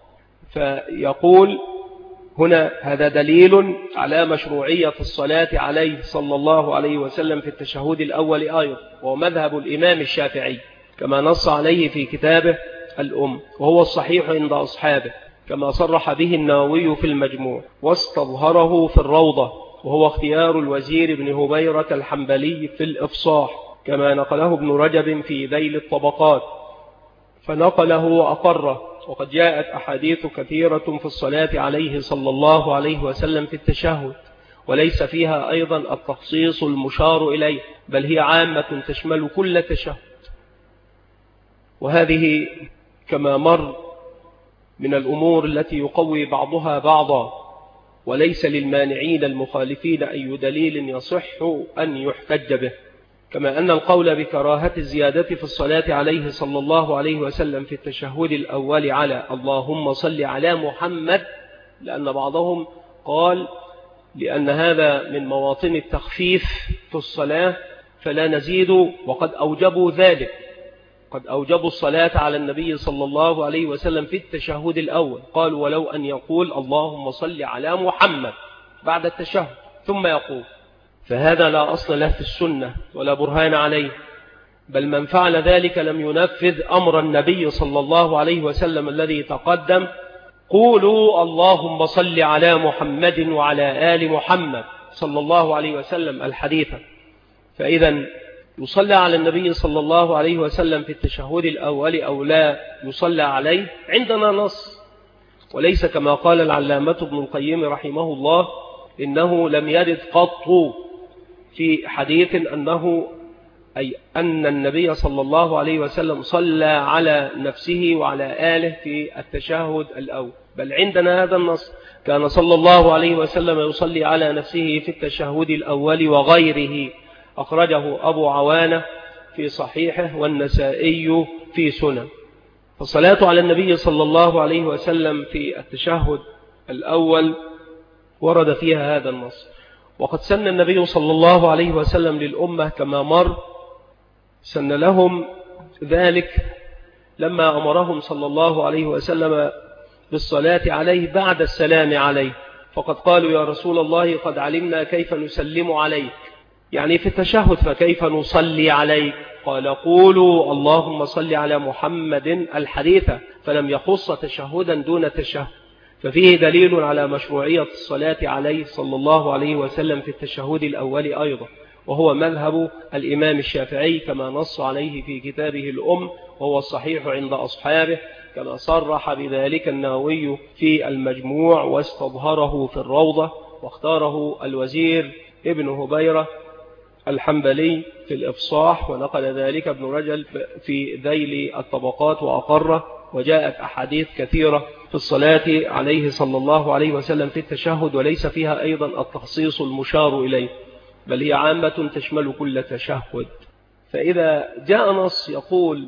فيقول هنا: هذا دليل على مشروعية الصلاة عليه صلى الله عليه وسلم في التشهد الأول أيضا، ومذهب الإمام الشافعي. كما نص عليه في كتابه الأم، وهو الصحيح عند أصحابه كما صرح به النووي في المجموع واستظهره في الروضة، وهو اختيار الوزير بن هبيرة الحنبلي في الإفصاح، كما نقله ابن رجب في ذيل الطبقات فنقله وأقره. وقد جاءت أحاديث كثيرة في الصلاة عليه صلى الله عليه وسلم في التشهد، وليس فيها أيضا التخصيص المشار إليه، بل هي عامة تشمل كل تشهد. وهذه كما مر من الأمور التي يقوي بعضها بعضا، وليس للمانعين المخالفين أي دليل يصح أن يحتج به. كما أن القول بكراهة الزيادة في الصلاة عليه صلى الله عليه وسلم في التشهد الأول على اللهم صل على محمد، لأن بعضهم قال لأن هذا من مواطن التخفيف في الصلاة فلا نزيد، وقد أوجبوا ذلك، قد أوجبوا الصلاة على النبي صلى الله عليه وسلم في التشهد الأول، قالوا ولو أن يقول اللهم صل على محمد بعد التشهد ثم يقول، فهذا لا أصل له في السنة ولا برهان عليه، بل من فعل ذلك لم ينفذ أمر النبي صلى الله عليه وسلم الذي تقدم: قولوا اللهم صل على محمد وعلى آل محمد صلى الله عليه وسلم الحديثة. فإذا يصلى على النبي صلى الله عليه وسلم في التشهد الأول أو لا يصلى عليه عندنا نص، وليس كما قال العلامة ابن القيم رحمه الله إنه لم يرد قط في حديث أنه أي أن النبي صلى الله عليه وسلم صلى على نفسه وعلى آله في التشهد الأول، بل عندنا هذا النص: كان صلى الله عليه وسلم يصلي على نفسه في التشهد الأول وغيره، أخرجه أبو عوانة في صحيحه والنسائي في سنن. فالصلاة على النبي صلى الله عليه وسلم في التشهد الأول ورد فيها هذا النص. وقد سن النبي صلى الله عليه وسلم للأمة كما مر، سن لهم ذلك لما أمرهم صلى الله عليه وسلم بالصلاة عليه بعد السلام عليه، فقد قالوا يا رسول الله قد علمنا كيف نسلم عليك، يعني في التشهد فكيف نصلي عليك؟ قال قولوا اللهم صل على محمد الحديثة، فلم يخص تشهدا دون تشهد، ففيه دليل على مشروعية الصلاة عليه صلى الله عليه وسلم في التشهد الأول أيضا، وهو مذهب الإمام الشافعي كما نص عليه في كتابه الأم، وهو الصحيح عند أصحابه كما صرح بذلك النووي في المجموع واستظهره في الروضة، واختاره الوزير ابن هبيرة الحنبلي في الإفصاح، ونقل ذلك ابن رجل في ذيل الطبقات وأقره. وجاءت أحاديث كثيرة في الصلاة عليه صلى الله عليه وسلم في التشهد، وليس فيها أيضا التخصيص المشار إليه، بل هي عامة تشمل كل تشهد. فإذا جاء نص يقول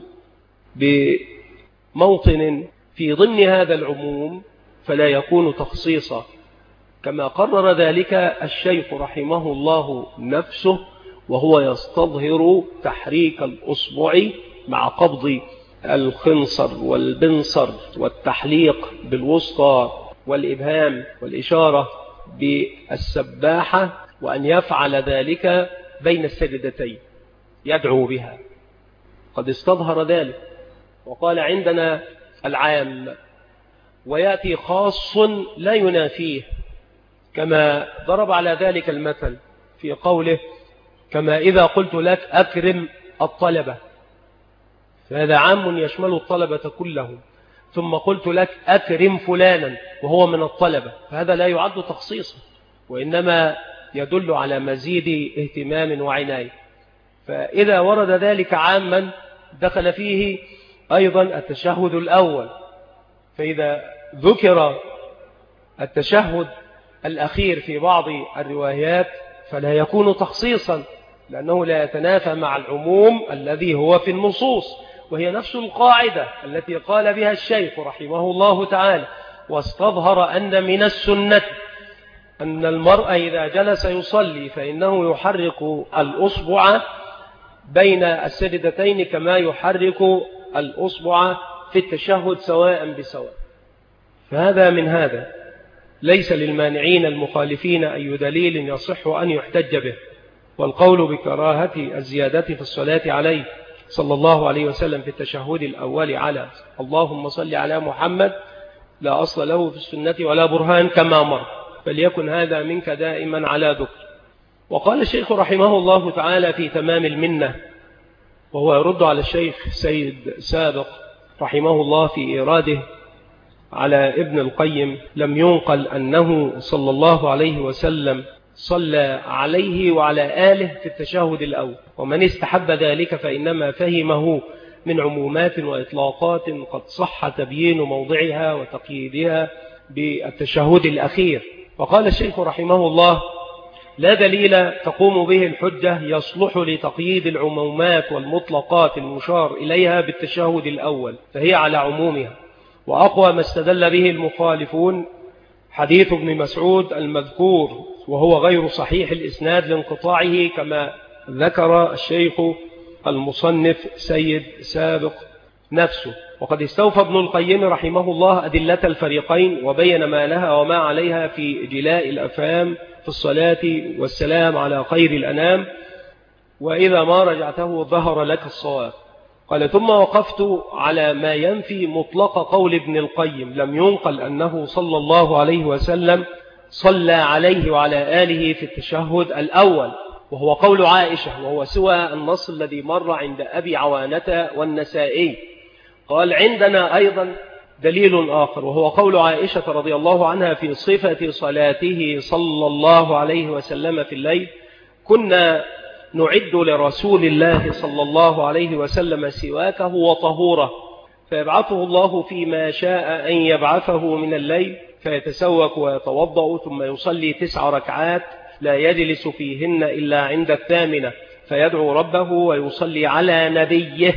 بموطن في ضمن هذا العموم فلا يكون تخصيصا، كما قرر ذلك الشيخ رحمه الله نفسه، وهو يستظهر تحريك الأصبع مع قبض الخنصر والبنصر والتحليق بالوسطى والإبهام والإشارة بالسباحة، وأن يفعل ذلك بين السجدتين يدعو بها، قد استظهر ذلك وقال عندنا العام، ويأتي خاص لا ينافيه، كما ضرب على ذلك المثل في قوله كما إذا قلت لك أكرم الطلبة، فهذا عام يشمل الطلبة كلهم، ثم قلت لك أكرم فلانا وهو من الطلبة، فهذا لا يعد تخصيصا، وإنما يدل على مزيد اهتمام وعناية. فإذا ورد ذلك عاما دخل فيه أيضا التشهد الأول، فإذا ذكر التشهد الأخير في بعض الروايات فلا يكون تخصيصا، لأنه لا يتنافى مع العموم الذي هو في النصوص، وهي نفس القاعدة التي قال بها الشيخ رحمه الله تعالى: واستظهر أن من السنة أن المرء إذا جلس يصلي فإنه يحرك الأصبع بين السجدتين كما يحرك الأصبع في التشهد سواء بسواء. فهذا من هذا ليس للمانعين المخالفين أي دليل يصح أن يحتج به. والقول بكراهة الزيادة في الصلاة عليه صلى الله عليه وسلم في التشهد الأول على اللهم صل على محمد لا أصل له في السنة ولا برهان كما مر، فليكن هذا منك دائما على ذكر. وقال الشيخ رحمه الله تعالى في تمام المنة، وهو يرد على الشيخ سيد سابق رحمه الله في إيراده على ابن القيم: لم ينقل أنه صلى الله عليه وسلم صلى عليه وعلى آله في التشهد الأول، ومن استحب ذلك فإنما فهمه من عمومات وإطلاقات قد صح تبيين موضعها وتقييدها بالتشهد الأخير. وقال الشيخ رحمه الله: لا دليل تقوم به الحجة يصلح لتقييد العمومات والمطلقات المشار إليها بالتشهد الأول، فهي على عمومها. وأقوى ما استدل به المخالفون حديث ابن مسعود المذكور، وهو غير صحيح الإسناد لانقطاعه كما ذكر الشيخ المصنف سيد سابق نفسه. وقد استوفى ابن القيم رحمه الله أدلة الفريقين وبين ما لها وما عليها في جلاء الأفهام في الصلاة والسلام على خير الأنام، وإذا ما رجعته ظهر لك الصواب. قال: ثم وقفت على ما ينفي مطلق قول ابن القيم: لم ينقل أنه صلى الله عليه وسلم صلى عليه وعلى آله في التشهد الأول، وهو قول عائشة، وهو سوى النص الذي مر عند أبي عوانة والنسائي. قال: عندنا أيضا دليل آخر، وهو قول عائشة رضي الله عنها في صفة صلاته صلى الله عليه وسلم في الليل: كنا نعد لرسول الله صلى الله عليه وسلم سواكه وطهوره، فيبعثه الله فيما شاء أن يبعثه من الليل، فيتسوك ويتوضأ، ثم يصلي 9 ركعات لا يجلس فيهن إلا عند الثامنة، فيدعو ربه ويصلي على نبيه،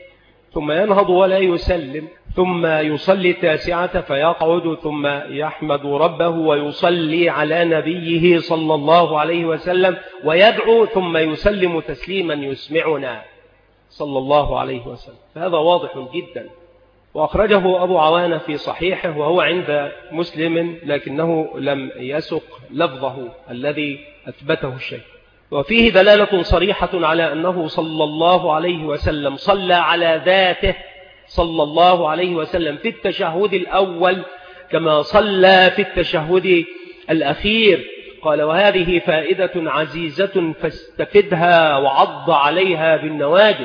ثم ينهض ولا يسلم، ثم يصلي 9 فيقعد، ثم يحمد ربه ويصلي على نبيه صلى الله عليه وسلم ويدعو، ثم يسلم تسليما يسمعنا صلى الله عليه وسلم. فهذا واضح جدا، وأخرجه أبو عوانة في صحيحه، وهو عند مسلم لكنه لم يسق لفظه الذي أثبته الشيخ. وفيه دلالة صريحة على أنه صلى الله عليه وسلم صلى على ذاته صلى الله عليه وسلم في التشهد الأول كما صلى في التشهد الأخير. قال: وهذه فائدة عزيزة فاستفدها وعض عليها بالنواجذ.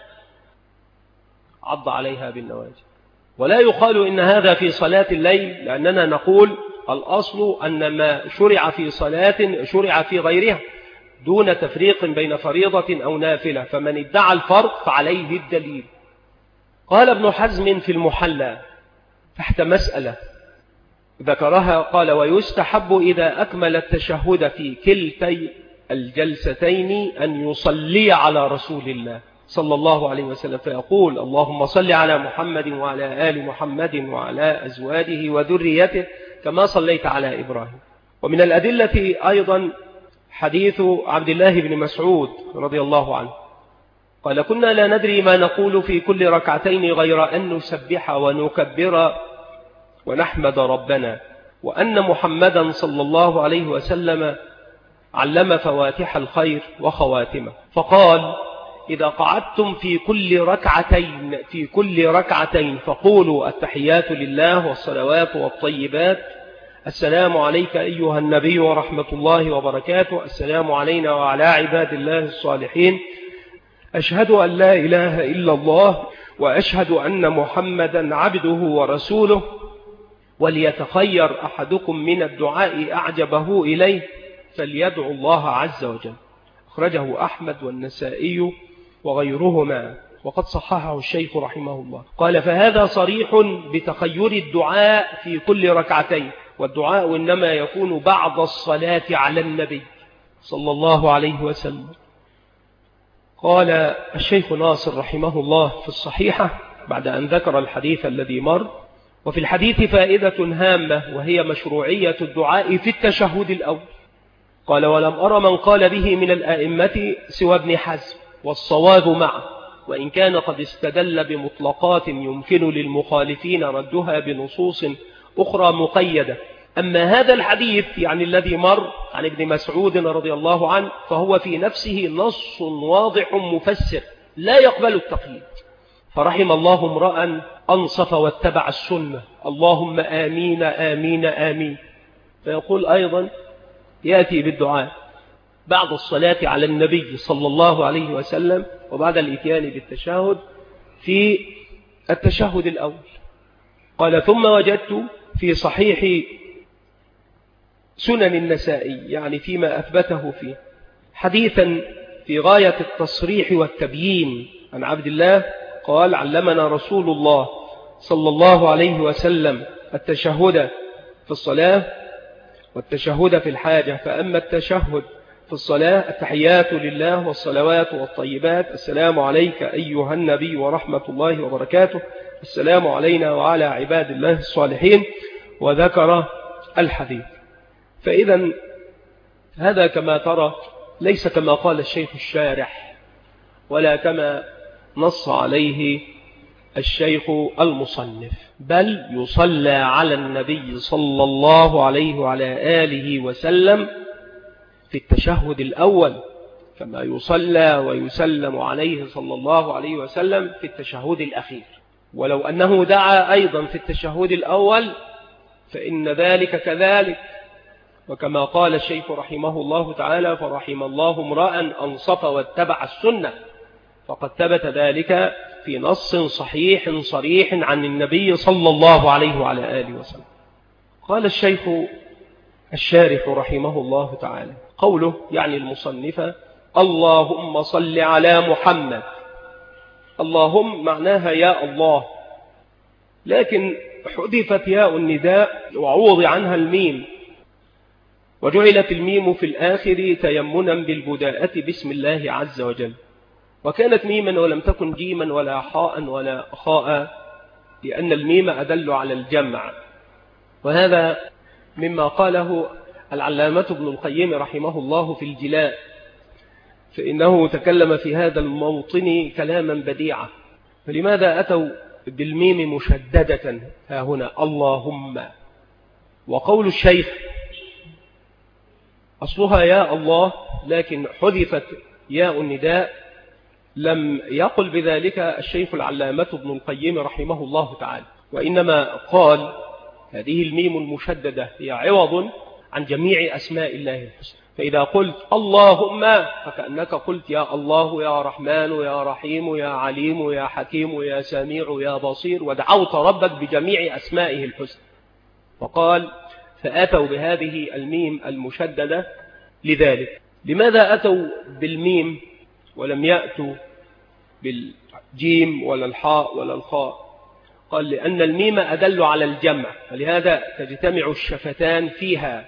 عض عليها بالنواجذ. ولا يقال إن هذا في صلاة الليل، لأننا نقول الأصل أن ما شرع في صلاة شرع في غيرها دون تفريق بين فريضة أو نافلة، فمن ادعى الفرق فعليه الدليل. قال ابن حزم في المحلى تحت مسألة ذكرها، قال: ويستحب إذا أكمل التشهد في كلتي الجلستين أن يصلي على رسول الله صلى الله عليه وسلم، فيقول: اللهم صل على محمد وعلى آل محمد وعلى أزواجه وذريته كما صليت على إبراهيم. ومن الأدلة أيضا حديث عبد الله بن مسعود رضي الله عنه قال: كنا لا ندري ما نقول في كل ركعتين غير أن نسبح ونكبر ونحمد ربنا، وأن محمدا صلى الله عليه وسلم علم فواتح الخير وخواتمه، فقال: إذا قعدتم في كل ركعتين فقولوا التحيات لله والصلوات والطيبات، السلام عليك أيها النبي ورحمة الله وبركاته، السلام علينا وعلى عباد الله الصالحين، أشهد أن لا إله إلا الله وأشهد أن محمدا عبده ورسوله، وليتخير أحدكم من الدعاء أعجبه إليه فليدعو الله عز وجل. أخرجه أحمد والنسائي وغيرهما، وقد صححه الشيخ رحمه الله. قال: فهذا صريح بتخير الدعاء في كل ركعتين، والدعاء إنما يكون بعد الصلاة على النبي صلى الله عليه وسلم. قال الشيخ ناصر رحمه الله في الصحيحة بعد أن ذكر الحديث الذي مر: وفي الحديث فائدة هامة، وهي مشروعية الدعاء في التشهد الأول. قال: ولم أرى من قال به من الآئمة سوى ابن حزم، والصواب معه، وإن كان قد استدل بمطلقات يمكن للمخالفين ردها بنصوص أخرى مقيدة. أما هذا الحديث يعني الذي مر عن ابن مسعود رضي الله عنه فهو في نفسه نص واضح مفسر لا يقبل التقييد. فرحم الله امرأ أنصف واتبع السنة، اللهم آمين آمين آمين. فيقول أيضا يأتي بالدعاء بعد الصلاة على النبي صلى الله عليه وسلم وبعد الإتيان بالتشهد في التشهد الأول. قال ثم وجدت في صحيح سنن النسائي، يعني فيما أثبته فيه، حديثا في غاية التصريح والتبيين عن عبد الله قال علمنا رسول الله صلى الله عليه وسلم التشهد في الصلاة والتشهد في الحاجة. فأما التشهد في الصلاة التحيات لله والصلوات والطيبات، السلام عليك أيها النبي ورحمة الله وبركاته، السلام علينا وعلى عباد الله الصالحين، وذكر الحديث. فإذا هذا كما ترى ليس كما قال الشيخ الشارح ولا كما نص عليه الشيخ المصنف، بل يصلى على النبي صلى الله عليه وعلى آله وسلم في التشهد الأول كما يصلى ويسلم عليه صلى الله عليه وسلم في التشهد الأخير. ولو أنه دعا أيضا في التشهد الأول فإن ذلك كذلك، وكما قال الشيخ رحمه الله تعالى فرحم الله امرأ أنصف واتبع السنة، فقد ثبت ذلك في نص صحيح صريح عن النبي صلى الله عليه وعلى آله وسلم. قال الشيخ الشارح رحمه الله تعالى قوله يعني المصنفة اللهم صل على محمد، اللهم معناها يا الله، لكن حذفت ياء النداء وعوض عنها الميم، وجعلت الميم في الآخر تيمنا بالبداءة بسم الله عز وجل، وكانت ميما ولم تكن جيما ولا حاء ولا خاء، لأن الميم أدل على الجمع. وهذا مما قاله العلامة ابن القيم رحمه الله في الجلاء، فإنه تكلم في هذا الموطن كلاما بديعا. فلماذا أتوا بالميم مشددة ها هنا اللهم؟ وقول الشيخ أصلها يا الله، لكن حذفت ياء النداء. لم يقل بذلك الشيخ العلامة ابن القيم رحمه الله تعالى، وإنما قال هذه الميم المشددة هي عوض عن جميع أسماء الله الحسنى. فإذا قلت اللهم فكأنك قلت يا الله يا رحمن يا رحيم يا عليم يا حكيم يا سميع يا بصير، ودعوت ربك بجميع أسمائه الحسنى. فقال فأتوا بهذه الميم المشددة لذلك. لماذا أتوا بالميم ولم يأتوا بالجيم ولا الحاء ولا الخاء؟ قال لأن الميم أدل على الجمع، فلهذا تجتمع الشفتان فيها.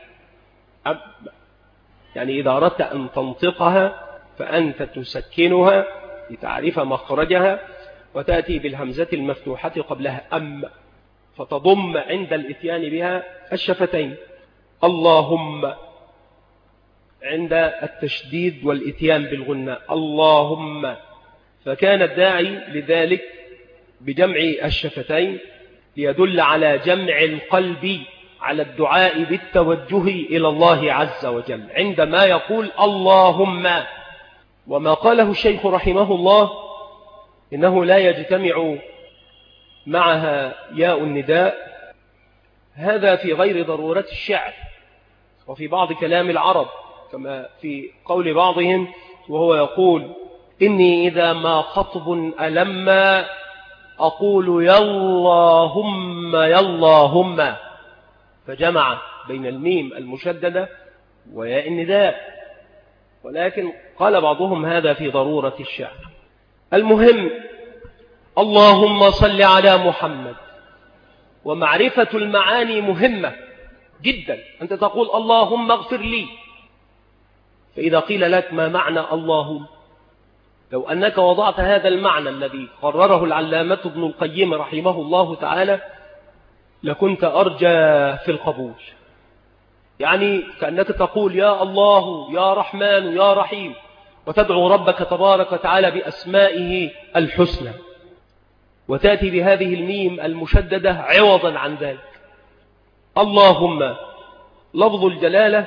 يعني إذا أردت أن تنطقها فأنت تسكنها لتعرف مخرجها، وتأتي بالهمزة المفتوحة قبلها فتضم عند الإتيان بها الشفتين. اللهم عند التشديد والإتيان بالغنى اللهم، فكان الداعي لذلك بجمع الشفتين ليدل على جمع القلب على الدعاء بالتوجه إلى الله عز وجل عندما يقول اللهم. وما قاله الشيخ رحمه الله إنه لا يجتمع معها ياء النداء، هذا في غير ضرورة الشعر وفي بعض كلام العرب، كما في قول بعضهم وهو يقول إني إذا ما خطب ألما أقول يا اللهم يا اللهم، فجمع بين الميم المشددة وياء النداء، ولكن قال بعضهم هذا في ضرورة الشعر. المهم اللهم صل على محمد، ومعرفة المعاني مهمة جدا. أنت تقول اللهم اغفر لي، فإذا قيل لك ما معنى اللهم، لو أنك وضعت هذا المعنى الذي قرره العلامة ابن القيم رحمه الله تعالى لكنت أرجى في القبول. يعني كأنك تقول يا الله يا رحمن يا رحيم، وتدعو ربك تبارك وتعالى بأسمائه الحسنى، وتأتي بهذه الميم المشددة عوضا عن ذلك. اللهم لفظ الجلالة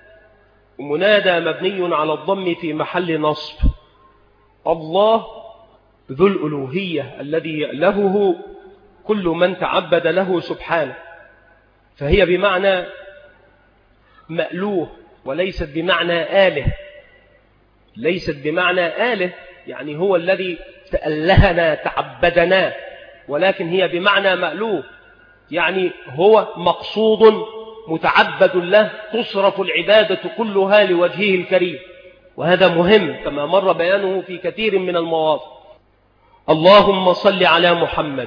منادى مبني على الضم في محل نصب. الله ذو الألوهية الذي يألهه كل من تعبد له سبحانه، فهي بمعنى مألوه وليست بمعنى آله. ليست بمعنى آله يعني هو الذي تألهنا تعبدنا، ولكن هي بمعنى مألوه يعني هو مقصود متعبد له، تصرف العبادة كلها لوجهه الكريم. وهذا مهم كما مر بيانه في كثير من المواضع. اللهم صل على محمد.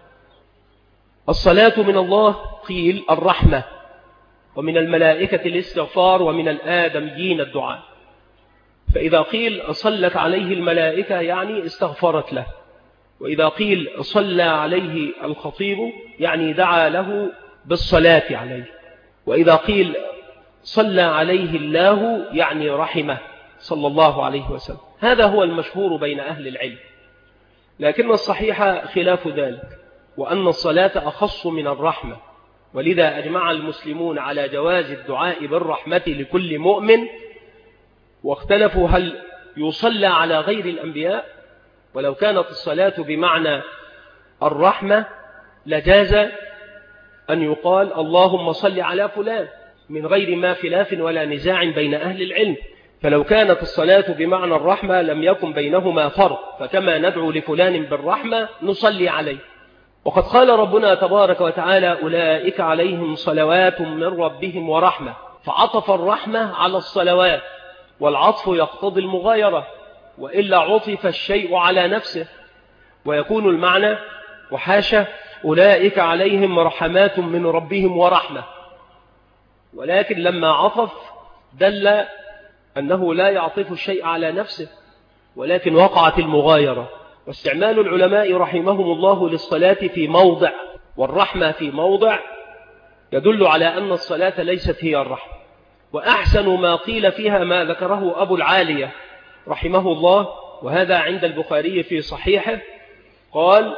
الصلاة من الله قيل الرحمة، ومن الملائكة الاستغفار، ومن الآدميين الدعاء. فإذا قيل صلت عليه الملائكة يعني استغفرت له، وإذا قيل صلى عليه الخطيب يعني دعا له بالصلاة عليه، وإذا قيل صلى عليه الله يعني رحمه صلى الله عليه وسلم. هذا هو المشهور بين أهل العلم، لكن الصحيح خلاف ذلك، وأن الصلاة أخص من الرحمة، ولذا أجمع المسلمون على جواز الدعاء بالرحمة لكل مؤمن، واختلفوا هل يصلى على غير الأنبياء. ولو كانت الصلاة بمعنى الرحمة لجاز أن يقال اللهم صل على فلان من غير ما خلاف ولا نزاع بين أهل العلم. فلو كانت الصلاة بمعنى الرحمة لم يكن بينهما فرق، فكما ندعو لفلان بالرحمة نصلي عليه. وقد قال ربنا تبارك وتعالى أولئك عليهم صلوات من ربهم ورحمة، فعطف الرحمة على الصلوات، والعطف يقتضي المغايرة، وإلا عطف الشيء على نفسه ويكون المعنى وحاشا أولئك عليهم رحمات من ربهم ورحمة. ولكن لما عطف دل أنه لا يعطف الشيء على نفسه، ولكن وقعت المغايرة. واستعمال العلماء رحمهم الله للصلاة في موضع والرحمة في موضع يدل على أن الصلاة ليست هي الرحمة. وأحسن ما قيل فيها ما ذكره أبو العالية رحمه الله، وهذا عند البخاري في صحيحه، قال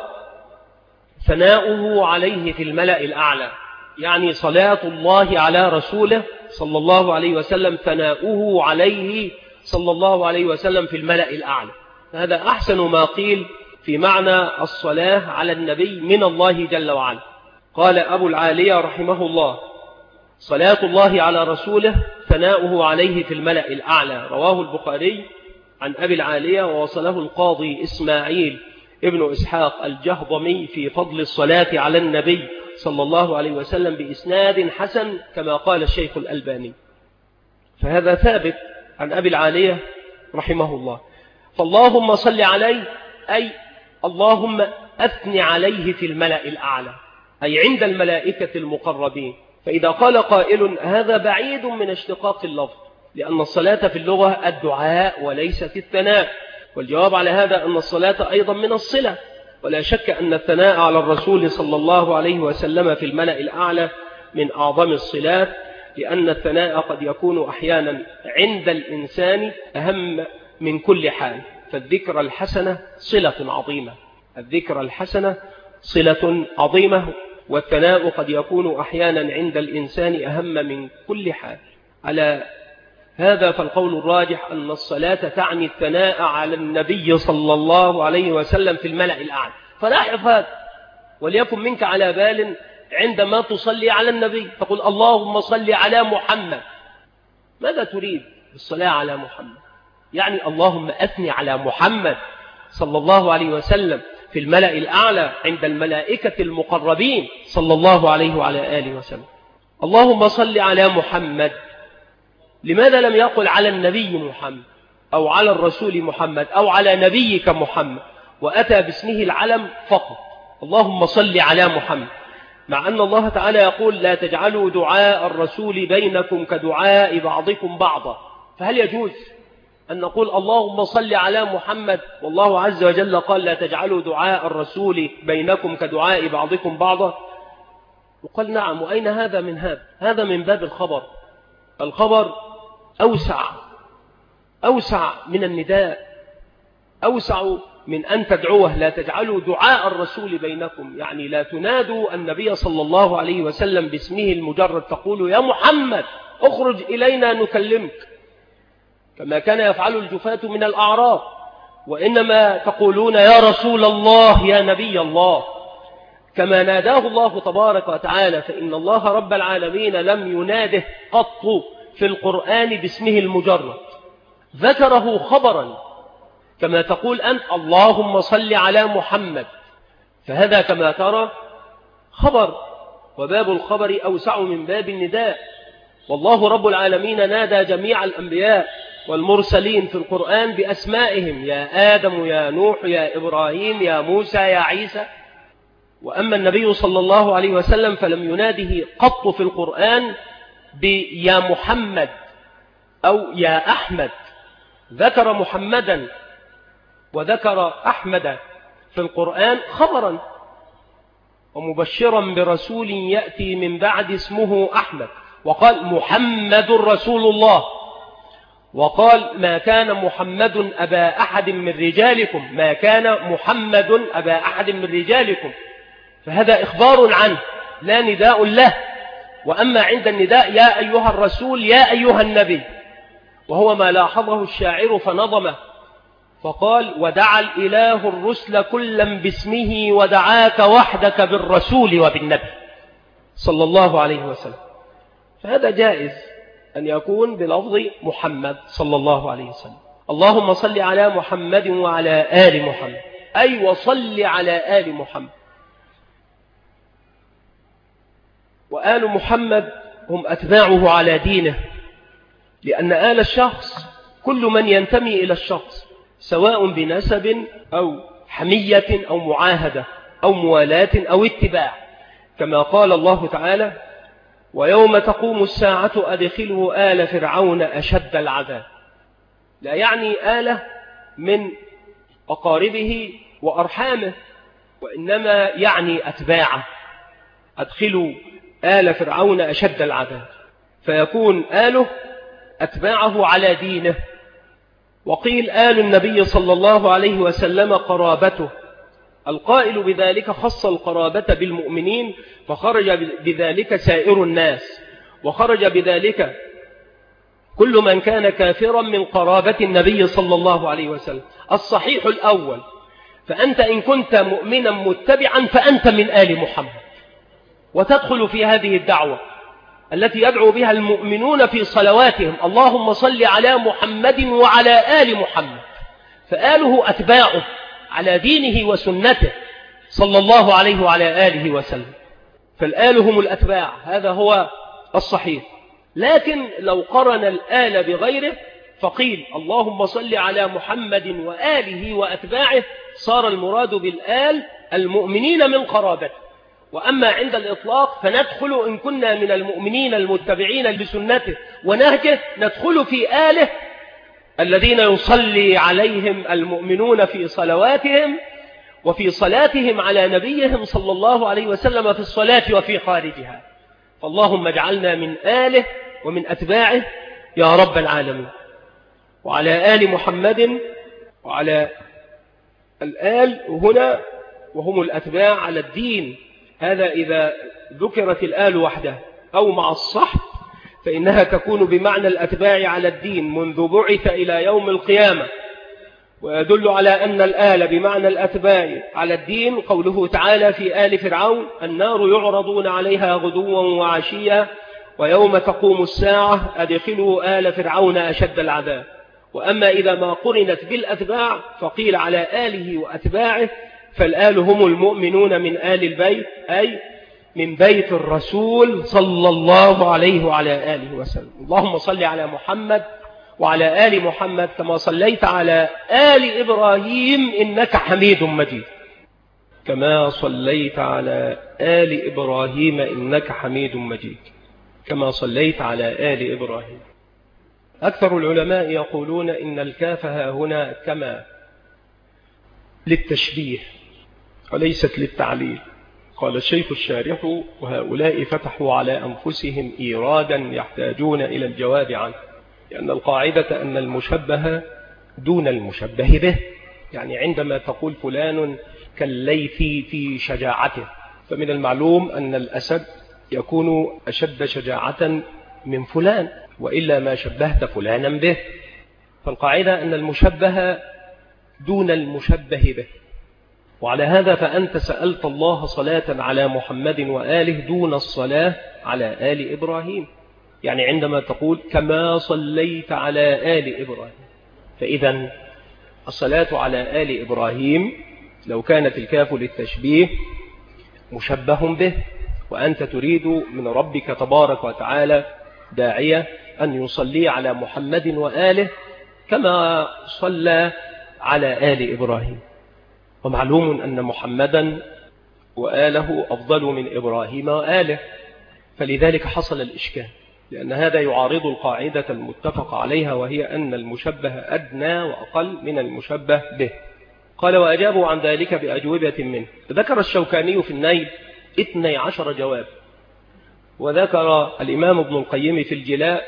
ثناؤه عليه في الملأ الأعلى، يعني صلاة الله على رسوله صلى الله عليه وسلم، ثناؤه عليه صلى الله عليه وسلم في الملأ الأعلى. هذا أحسن ما قيل في معنى الصلاة على النبي من الله جل وعلا. قال أبو العالية رحمه الله صلاة الله على رسوله ثناؤه عليه في الملأ الأعلى، رواه البخاري عن أبي العالية، ووصله القاضي إسماعيل ابن إسحاق الجهضمي في فضل الصلاة على النبي صلى الله عليه وسلم بإسناد حسن كما قال الشيخ الألباني. فهذا ثابت عن أبي العالية رحمه الله. فاللهم صل عليه أي اللهم أثني عليه في الملأ الأعلى، أي عند الملائكة المقربين. فإذا قال قائل هذا بعيد من اشتقاق اللفظ، لأن الصلاة في اللغة الدعاء وليست الثناء، والجواب على هذا أن الصلاة أيضا من الصلة، ولا شك أن الثناء على الرسول صلى الله عليه وسلم في الملأ الأعلى من أعظم الصلات، لأن الثناء قد يكون أحيانا عند الإنسان أهم من كل حال. فالذكر الحسنة صلة عظيمة، الذكر الحسنة صلة عظيمة، والثناء قد يكون أحيانا عند الإنسان أهم من كل حال. على هذا فالقول الراجح أن الصلاة تعني الثناء على النبي صلى الله عليه وسلم في الملأ الأعلى. فلاحظ هذا، وليكن منك على بال عندما تصلي على النبي تقول اللهم صل على محمد، ماذا تريد بالصلاة على محمد؟ يعني اللهم أثني على محمد صلى الله عليه وسلم في الملأ الأعلى عند الملائكة المقربين صلى الله عليه وعلى آله وسلم. اللهم صل على محمد، لماذا لم يقل على النبي محمد أو على الرسول محمد أو على نبيك محمد، وأتى باسمه العلم فقط اللهم صل على محمد، مع أن الله تعالى يقول لا تجعلوا دعاء الرسول بينكم كدعاء بعضكم بعضا. فهل يجوز أن نقول اللهم صل على محمد والله عز وجل قال لا تجعلوا دعاء الرسول بينكم كدعاء بعضكم بعضا؟ وقال نعم. وأين هذا من هذا؟ هذا من باب الخبر. الخبر أوسع من النداء، أوسع من أن تدعوه. لا تجعلوا دعاء الرسول بينكم، يعني لا تنادوا النبي صلى الله عليه وسلم باسمه المجرد، تقولوا يا محمد اخرج إلينا نكلمك، كما كان يفعل الجفاة من الأعراب. وإنما تقولون يا رسول الله يا نبي الله، كما ناداه الله تبارك وتعالى. فإن الله رب العالمين لم يناده قط في القرآن باسمه المجرد، ذكره خبرا، كما تقول أنت اللهم صل على محمد، فهذا كما ترى خبر، وباب الخبر أوسع من باب النداء. والله رب العالمين نادى جميع الأنبياء والمرسلين في القرآن بأسمائهم: يا آدم، يا نوح، يا إبراهيم، يا موسى، يا عيسى. وأما النبي صلى الله عليه وسلم فلم يناده قط في القرآن بيا محمد أو يا أحمد، ذكر محمدا وذكر أحمد في القرآن خبرا، ومبشرا برسول يأتي من بعد اسمه أحمد، وقال محمد رسول الله، وقال ما كان محمد أبا أحد من رجالكم، ما كان محمد أبا أحد من رجالكم، فهذا إخبار عنه لا نداء له. وأما عند النداء يا أيها الرسول يا أيها النبي، وهو ما لاحظه الشاعر فنظمه فقال: ودعا الإله الرسل كلا باسمه، ودعاك وحدك بالرسول وبالنبي صلى الله عليه وسلم. فهذا جائز أن يكون بلفظ محمد صلى الله عليه وسلم. اللهم صل على محمد وعلى آل محمد، أي وصل على آل محمد. وآل محمد هم أتباعه على دينه، لأن آل الشخص كل من ينتمي إلى الشخص، سواء بنسب أو حمية أو معاهدة أو موالاة أو اتباع، كما قال الله تعالى: ويوم تقوم الساعة أدخلوا آل فرعون أشد العذاب. لا يعني آلة من أقاربه وأرحامه، وإنما يعني أتباعه، أدخلوا آل فرعون أشد العذاب، فيكون آله أتباعه على دينه. وقيل آل النبي صلى الله عليه وسلم قرابته، القائل بذلك خص القرابة بالمؤمنين، فخرج بذلك سائر الناس، وخرج بذلك كل من كان كافرا من قرابة النبي صلى الله عليه وسلم. الصحيح الأول: فأنت إن كنت مؤمنا متبعا فأنت من آل محمد، وتدخل في هذه الدعوة التي يدعو بها المؤمنون في صلواتهم: اللهم صل على محمد وعلى آل محمد، فآله أتباعه على دينه وسنته صلى الله عليه وعلى آله وسلم، فالآل هم الأتباع، هذا هو الصحيح. لكن لو قرن الآل بغيره فقيل اللهم صل على محمد وآله وأتباعه، صار المراد بالآل المؤمنين من قرابته. وأما عند الإطلاق فندخل إن كنا من المؤمنين المتبعين بسنته ونهجه، ندخل في آله الذين يصلي عليهم المؤمنون في صلواتهم وفي صلاتهم على نبيهم صلى الله عليه وسلم في الصلاة وفي خارجها. فاللهم اجعلنا من آله ومن أتباعه يا رب العالمين. وعلى آل محمد، وعلى الآل هنا وهم الأتباع على الدين، هذا إذا ذكرت الآل وحده أو مع الصحب فإنها تكون بمعنى الأتباع على الدين منذ بعث إلى يوم القيامة. ويدل على أن الآل بمعنى الأتباع على الدين قوله تعالى في آل فرعون: النار يعرضون عليها غدوا وعشيا ويوم تقوم الساعة أدخلوا آل فرعون أشد العذاب. وأما إذا ما قرنت بالأتباع فقيل على آله وأتباعه، فالآل هم المؤمنون من آل البيت، أي من بيت الرسول صلى الله عليه وعلى آله وسلم. اللهم صل على محمد وعلى آل محمد كما صليت على آل إبراهيم إنك حميد مجيد. كما صليت على آل إبراهيم إنك حميد مجيد. كما صليت على آل إبراهيم. أكثر العلماء يقولون إن الكاف هنا كما للتشبيه وليست للتعليل. قال الشيخ الشارح: وهؤلاء فتحوا على أنفسهم إيرادا يحتاجون إلى الجواب عنه، لأن القاعدة أن المشبه دون المشبه به. يعني عندما تقول فلان كالليث في شجاعته، فمن المعلوم أن الأسد يكون أشد شجاعة من فلان، وإلا ما شبهت فلانا به. فالقاعدة أن المشبه دون المشبه به. وعلى هذا فأنت سألت الله صلاة على محمد وآله دون الصلاة على آل إبراهيم، يعني عندما تقول كما صليت على آل إبراهيم، فإذا الصلاة على آل إبراهيم لو كانت الكاف للتشبيه مشبه به، وأنت تريد من ربك تبارك وتعالى داعية أن يصلي على محمد وآله كما صلى على آل إبراهيم. ومعلوم أن محمدا وآله أفضل من إبراهيم وآله، فلذلك حصل الإشكال، لأن هذا يعارض القاعدة المتفق عليها، وهي أن المشبه أدنى وأقل من المشبه به. قال وأجابوا عن ذلك بأجوبة منه. ذكر الشوكاني في النيل 12 جواب، وذكر الإمام ابن القيم في الجلاء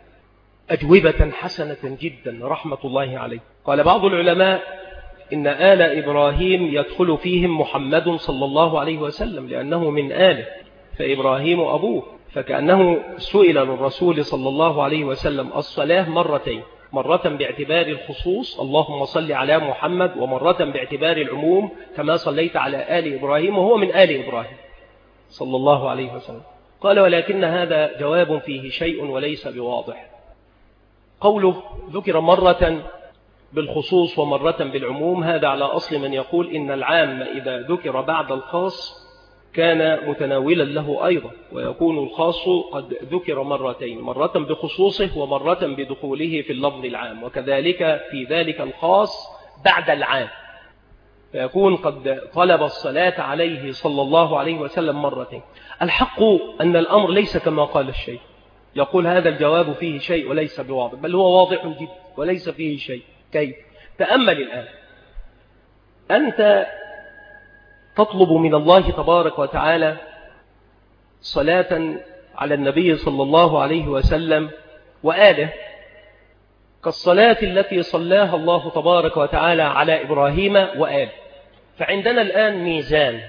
أجوبة حسنة جدا رحمة الله عليه. قال بعض العلماء إن آل إبراهيم يدخل فيهم محمد صلى الله عليه وسلم لأنه من آله، فإبراهيم أبوه، فكأنه سئل للرسول صلى الله عليه وسلم الصلاة مرتين، مرة باعتبار الخصوص اللهم صل على محمد، ومرة باعتبار العموم كما صليت على آل إبراهيم، وهو من آل إبراهيم صلى الله عليه وسلم. قال ولكن هذا جواب فيه شيء وليس بواضح. قوله ذكر مرة بالخصوص ومرة بالعموم، هذا على أصل من يقول إن العام إذا ذكر بعد الخاص كان متناولا له أيضا، ويكون الخاص قد ذكر مرتين، مرة بخصوصه ومرة بدخوله في اللفظ العام، وكذلك في ذلك الخاص بعد العام، فيكون قد طلب الصلاة عليه صلى الله عليه وسلم مرتين. الحق أن الأمر ليس كما قال الشيء، يقول هذا الجواب فيه شيء وليس بواضح، بل هو واضح جدا وليس فيه شيء. كيف؟ تأمل الآن، أنت تطلب من الله تبارك وتعالى صلاة على النبي صلى الله عليه وسلم وآله كالصلاة التي صلاها الله تبارك وتعالى على إبراهيم وآله. فعندنا الآن ميزان،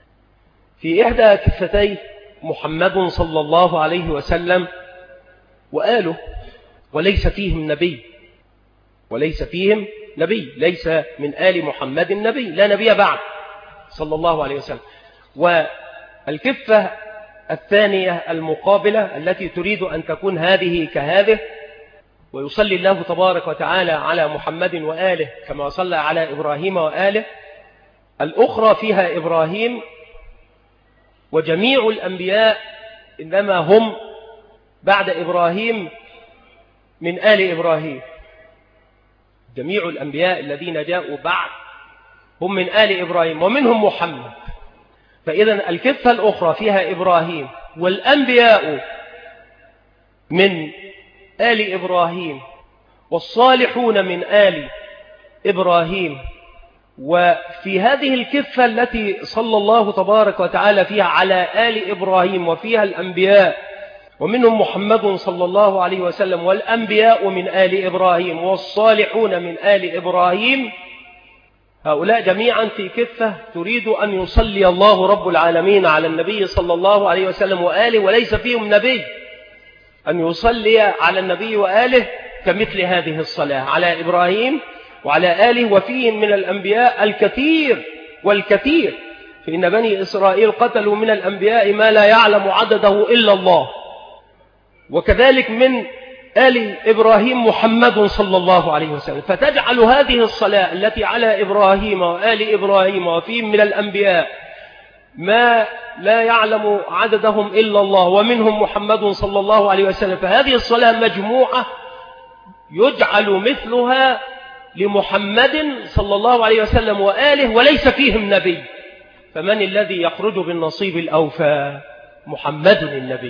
في إحدى كفتي محمد صلى الله عليه وسلم وآله، وليس فيهم نبي، وليس فيهم نبي، ليس من آل محمد نبي، لا نبي بعد صلى الله عليه وسلم. والكفة الثانية المقابلة التي تريد أن تكون هذه كهذه، ويصلي الله تبارك وتعالى على محمد وآله كما صلى على إبراهيم وآله، الأخرى فيها إبراهيم، وجميع الأنبياء إنما هم بعد إبراهيم من آل إبراهيم، جميع الأنبياء الذين جاءوا بعد هم من آل إبراهيم ومنهم محمد. فإذا الكفة الأخرى فيها إبراهيم، والأنبياء من آل إبراهيم، والصالحون من آل إبراهيم. وفي هذه الكفة التي صلى الله تبارك وتعالى فيها على آل إبراهيم وفيها الأنبياء ومنهم محمد صلى الله عليه وسلم، والأنبياء من آل إبراهيم والصالحون من آل إبراهيم، هؤلاء جميعا في كفة تريد أن يصلي الله رب العالمين على النبي صلى الله عليه وسلم وآله، وليس فيهم نبي، أن يصلي على النبي وآله كمثل هذه الصلاة على إبراهيم وعلى آله. وفيهم من الأنبياء الكثير والكثير، فإن بني إسرائيل قتلوا من الأنبياء ما لا يعلم عدده إلا الله، وكذلك من آل إبراهيم محمد صلى الله عليه وسلم. فتجعل هذه الصلاة التي على إبراهيم وآل إبراهيم وفيهم من الأنبياء ما لا يعلم عددهم إلا الله ومنهم محمد صلى الله عليه وسلم، فهذه الصلاة مجموعة يجعل مثلها لمحمد صلى الله عليه وسلم وآله وليس فيهم نبي. فمن الذي يخرج بالنصيب الأوفى؟ محمد النبي.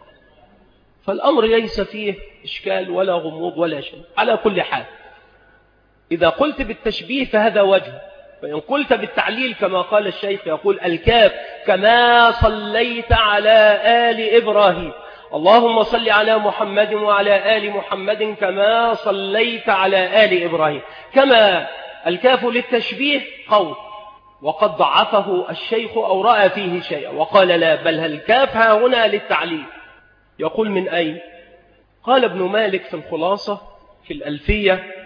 فالأمر ليس فيه إشكال ولا غموض ولا شيء. على كل حال إذا قلت بالتشبيه فهذا وجه، فإن قلت بالتعليل كما قال الشيخ يقول الكاف كما صليت على آل إبراهيم، اللهم صل على محمد وعلى آل محمد كما صليت على آل إبراهيم، كما الكاف للتشبيه قول، وقد ضعفه الشيخ أو رأى فيه شيئا وقال لا، بل الكاف ها هنا للتعليل. يقول من أين؟ قال ابن مالك في الخلاصة في الألفية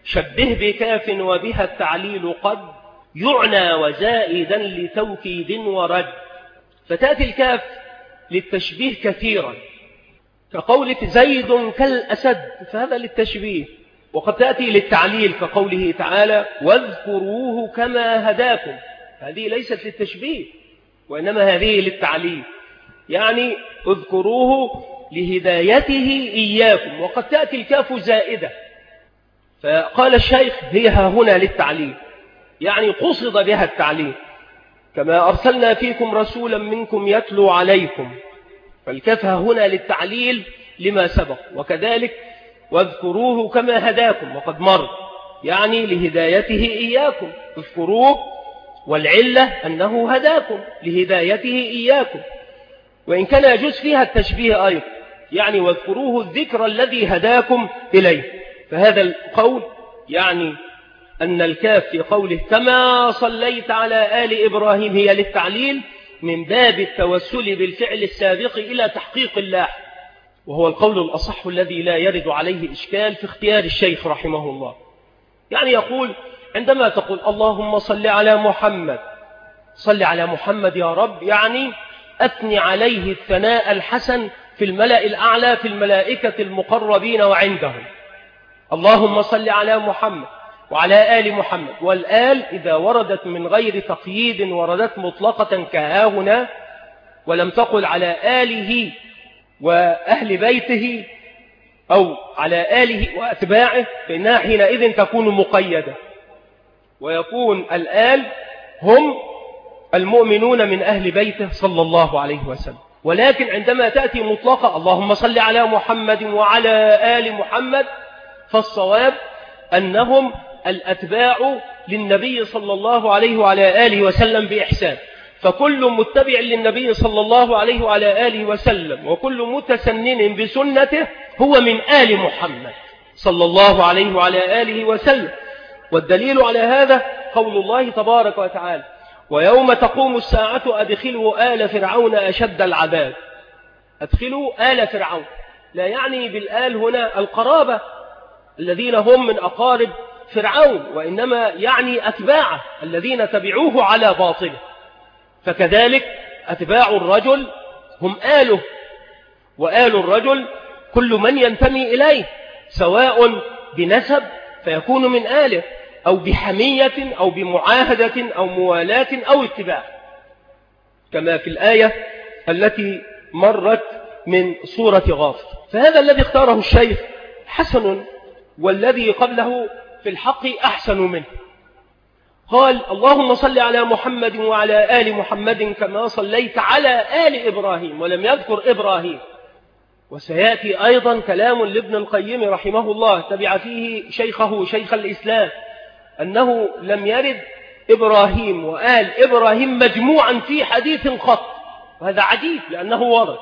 شبه بكاف وبها التعليل قد يعنى وزائدا لتوكيد ورد. فتأتي الكاف للتشبيه كثيرا كقولة زيد كالأسد، فهذا للتشبيه. وقد تأتي للتعليل كقوله تعالى واذكروه كما هداكم، هذه ليست للتشبيه وإنما هذه للتعليل، يعني اذكروه لهدايته إياكم. وقد تأتي الكاف زائدة، فقال الشيخ هي هنا للتعليل، يعني قصد بها التعليل، كما أرسلنا فيكم رسولا منكم يتلو عليكم، فالكاف هنا للتعليل لما سبق. وكذلك واذكروه كما هداكم وقد مر، يعني لهدايته إياكم، اذكروه والعلة أنه هداكم لهدايته إياكم. وإن كان يجوز فيها التشبيه أيضا، يعني واذكروه الذكر الذي هداكم إليه. فهذا القول يعني أن الكاف في قوله كما صليت على آل إبراهيم هي للتعليل من باب التوسل بالفعل السابق إلى تحقيق الله، وهو القول الأصح الذي لا يرد عليه إشكال في اختيار الشيخ رحمه الله. يعني يقول عندما تقول اللهم صل على محمد، صل على محمد يا رب، يعني أثني عليه الثناء الحسن في الملأ الأعلى في الملائكة المقربين وعندهم. اللهم صل على محمد وعلى آل محمد، والآل إذا وردت من غير تقييد وردت مطلقة كهاهنا، ولم تقل على آله وأهل بيته أو على آله وأتباعه، فإنها حينئذ تكون مقيدة، ويكون الآل هم المؤمنون من أهل بيته صلى الله عليه وسلم. ولكن عندما تأتي مطلقة اللهم صل على محمد وعلى آل محمد، فالصواب أنهم الأتباع للنبي صلى الله عليه وعلى آله وسلم بإحسان، فكل متبع للنبي صلى الله عليه وعلى آله وسلم وكل متسنن بسنته هو من آل محمد صلى الله عليه وعلى آله وسلم. والدليل على هذا قول الله تبارك وتعالى ويوم تقوم الساعة أدخلوا آل فرعون أشد العذاب. أدخلوا آل فرعون لا يعني بالآل هنا القرابة الذين هم من أقارب فرعون، وإنما يعني أتباعه الذين تبعوه على باطله. فكذلك أتباع الرجل هم آله، وآل الرجل كل من ينتمي إليه سواء بنسب فيكون من آله، أو بحمية أو بمعاهدة أو موالاة أو اتباع، كما في الآية التي مرت من سورة غافر. فهذا الذي اختاره الشيخ حسن، والذي قبله في الحق أحسن منه. قال اللهم صل على محمد وعلى آل محمد كما صليت على آل إبراهيم، ولم يذكر إبراهيم. وسيأتي أيضا كلام لابن القيم رحمه الله تبع فيه شيخه شيخ الإسلام أنه لم يرد إبراهيم وآل إبراهيم مجموعا في حديث قط، وهذا عجيب لأنه ورد.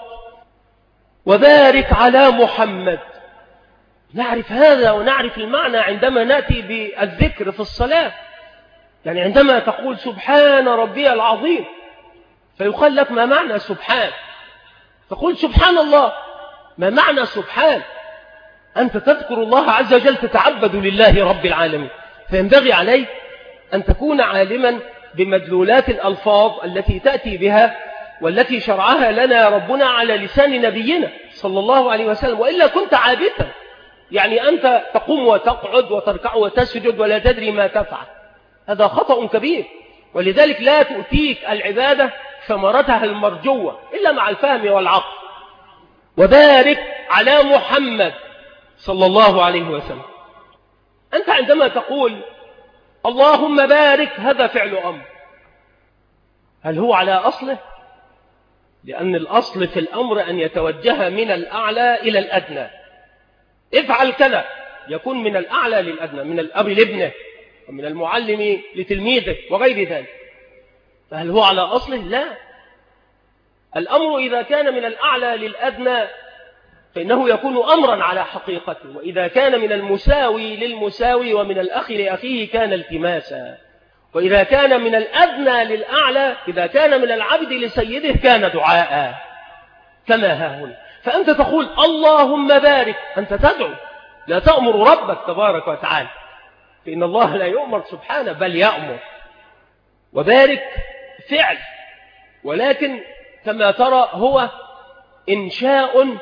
وبارك على محمد، نعرف هذا ونعرف المعنى عندما نأتي بالذكر في الصلاة، يعني عندما تقول سبحان ربي العظيم فيقال لك ما معنى سبحان، تقول سبحان الله، ما معنى سبحان؟ أنت تذكر الله عز وجل، تتعبد لله رب العالمين، فينبغي عليك أن تكون عالما بمدلولات الألفاظ التي تأتي بها والتي شرعها لنا ربنا على لسان نبينا صلى الله عليه وسلم، وإلا كنت عابثا، يعني أنت تقوم وتقعد وتركع وتسجد ولا تدري ما تفعل، هذا خطأ كبير. ولذلك لا تؤتيك العبادة ثمرتها المرجوة إلا مع الفهم والعقل. وبارك على محمد صلى الله عليه وسلم، أنت عندما تقول اللهم بارك هذا فعل أمر، هل هو على أصله؟ لأن الأصل في الأمر أن يتوجه من الأعلى إلى الأدنى، افعل كذا، يكون من الأعلى للأدنى، من الأب لابنه ومن المعلم لتلميذه وغير ذلك. فهل هو على أصله؟ لا. الأمر إذا كان من الأعلى للأدنى فإنه يكون أمرا على حقيقته، وإذا كان من المساوي للمساوي ومن الأخ لأخيه كان التماسا، وإذا كان من الأدنى للأعلى، إذا كان من العبد لسيده كان دعاء، كما ها هنا. فأنت تقول اللهم بارك، أنت تدعو لا تأمر ربك تبارك وتعالى، فإن الله لا يؤمر سبحانه بل يأمر. وبارك فعل، ولكن كما ترى هو إنشاء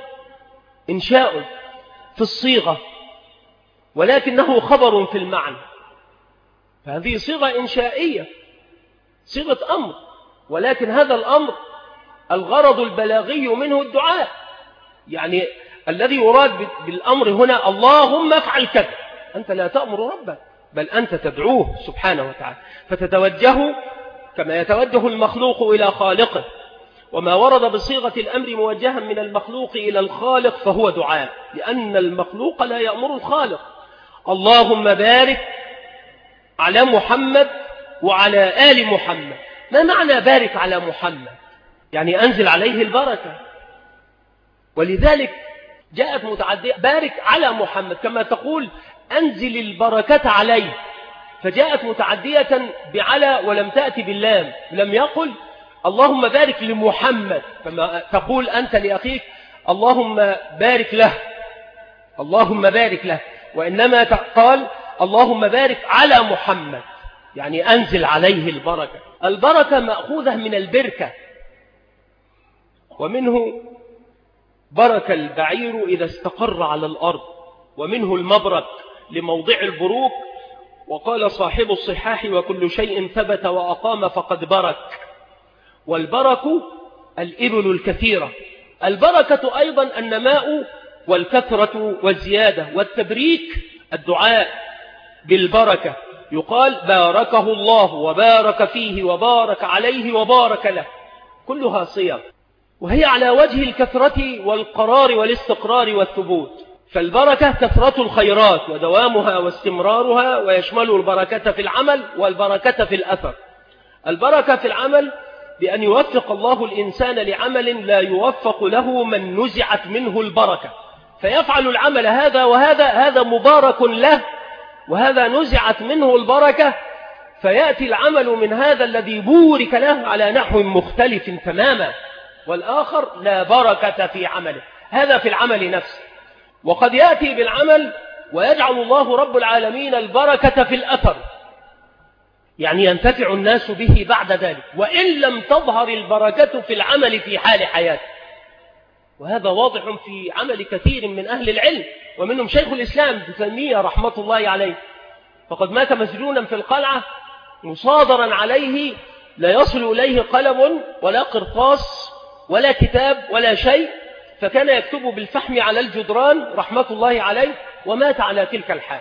في الصيغة، ولكنه خبر في المعنى. فهذه صيغة إنشائية، صيغة أمر، ولكن هذا الأمر الغرض البلاغي منه الدعاء. يعني الذي يراد بالأمر هنا اللهم افعل كذا، أنت لا تأمر ربك بل أنت تدعوه سبحانه وتعالى، فتتوجه كما يتوجه المخلوق إلى خالقه، وما ورد بصيغة الأمر موجها من المخلوق إلى الخالق فهو دعاء، لأن المخلوق لا يأمر الخالق. اللهم بارك على محمد وعلى آل محمد. ما معنى بارك على محمد؟ يعني أنزل عليه البركة، ولذلك جاءت متعدية بارك على محمد، كما تقول أنزل البركة عليه، فجاءت متعدية بعلى ولم تأتي باللام، لم يقل اللهم بارك لمحمد كما تقول أنت لأخيك اللهم بارك له، اللهم بارك له، وإنما قال اللهم بارك على محمد، يعني أنزل عليه البركة. البركة مأخوذة من البركة، ومنه برك البعير إذا استقر على الأرض، ومنه المبرك لموضع البروك. وقال صاحب الصحاح وكل شيء ثبت وأقام فقد برك. والبرك الإبل الكثيرة. البركة أيضا النماء والكثرة والزيادة، والتبريك الدعاء بالبركة، يقال باركه الله وبارك فيه وبارك عليه وبارك له، كلها صيغ، وهي على وجه الكثرة والقرار والاستقرار والثبوت. فالبركة كثرة الخيرات ودوامها واستمرارها، ويشمل البركة في العمل والبركة في الأثر. البركة في العمل بأن يوفق الله الإنسان لعمل لا يوفق له من نزعت منه البركة، فيفعل العمل هذا وهذا، هذا مبارك له وهذا نزعت منه البركة، فيأتي العمل من هذا الذي بورك له على نحو مختلف تماما، والآخر لا بركة في عمله. هذا في العمل نفسه. وقد يأتي بالعمل ويجعل الله رب العالمين البركة في الأثر، يعني ينتفع الناس به بعد ذلك، وإن لم تظهر البركة في العمل في حال حياته. وهذا واضح في عمل كثير من أهل العلم، ومنهم شيخ الإسلام ابن تيمية رحمة الله عليه، فقد مات مسجونا في القلعة مصادرا عليه لا يصل إليه قلم ولا قرطاس ولا كتاب ولا شيء، فكان يكتب بالفحم على الجدران رحمة الله عليه، ومات على تلك الحال،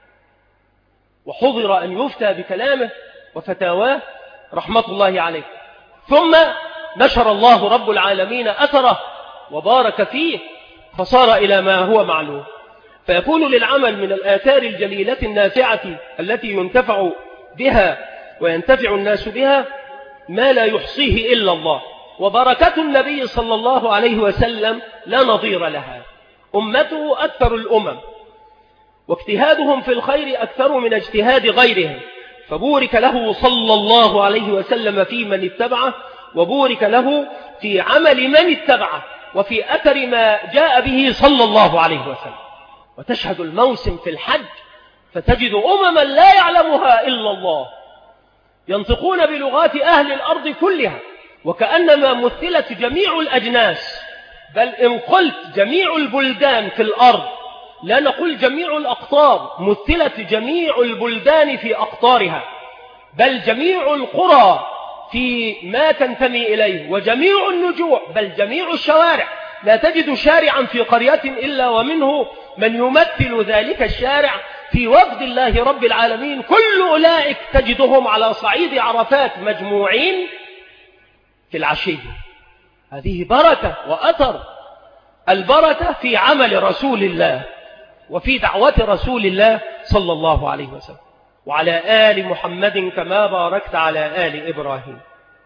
وحضر أن يفتى بكلامه وفتاواه رحمة الله عليه. ثم نشر الله رب العالمين أثره وبارك فيه، فصار إلى ما هو معلوم. فيكون للعمل من الآثار الجليلة النافعة التي ينتفع بها وينتفع الناس بها ما لا يحصيه إلا الله. وبركة النبي صلى الله عليه وسلم لا نظير لها. أمته أكثر الأمم، واجتهادهم في الخير أكثر من اجتهاد غيرهم، فبورك له صلى الله عليه وسلم في من اتبعه، وبورك له في عمل من اتبعه، وفي أثر ما جاء به صلى الله عليه وسلم. وتشهد الموسم في الحج فتجد أمما لا يعلمها إلا الله، ينطقون بلغات أهل الأرض كلها، وكأنما مثلت جميع الأجناس، بل إن قلت جميع البلدان في الأرض لا نقول جميع الأقطار، مثلت جميع البلدان في أقطارها، بل جميع القرى في ما تنتمي إليه، وجميع النجوع، بل جميع الشوارع. لا تجد شارعا في قرية إلا ومنه من يمثل ذلك الشارع في وفد الله رب العالمين. كل أولئك تجدهم على صعيد عرفات مجموعين في العشية. هذه بركة وأثر. البركة في عمل رسول الله وفي دعوة رسول الله صلى الله عليه وسلم. وعلى آل محمد كما باركت على آل إبراهيم.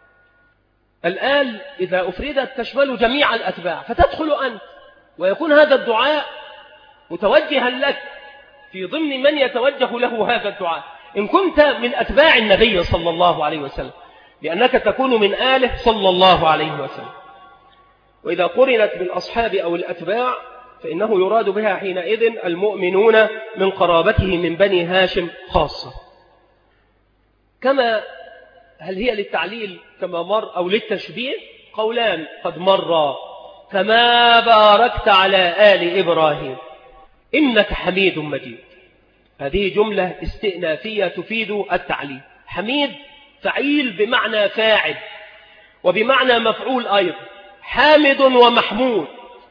الآل إذا أفردت تشمل جميع الأتباع، فتدخل أنت، ويكون هذا الدعاء متوجها لك في ضمن من يتوجه له هذا الدعاء إن كنت من أتباع النبي صلى الله عليه وسلم، لأنك تكون من آله صلى الله عليه وسلم. وإذا قرنت بالأصحاب أو الأتباع فإنه يراد بها حينئذ المؤمنون من قرابته من بني هاشم خاصة. كما هل هي للتعليل كما مر أو للتشبيه؟ قولان قد مر. كما باركت على آل إبراهيم إنك حميد مجيد. هذه جملة استئنافية تفيد التعليل. حميد فعيل بمعنى فاعل وبمعنى مفعول أيضا، حامد ومحمود.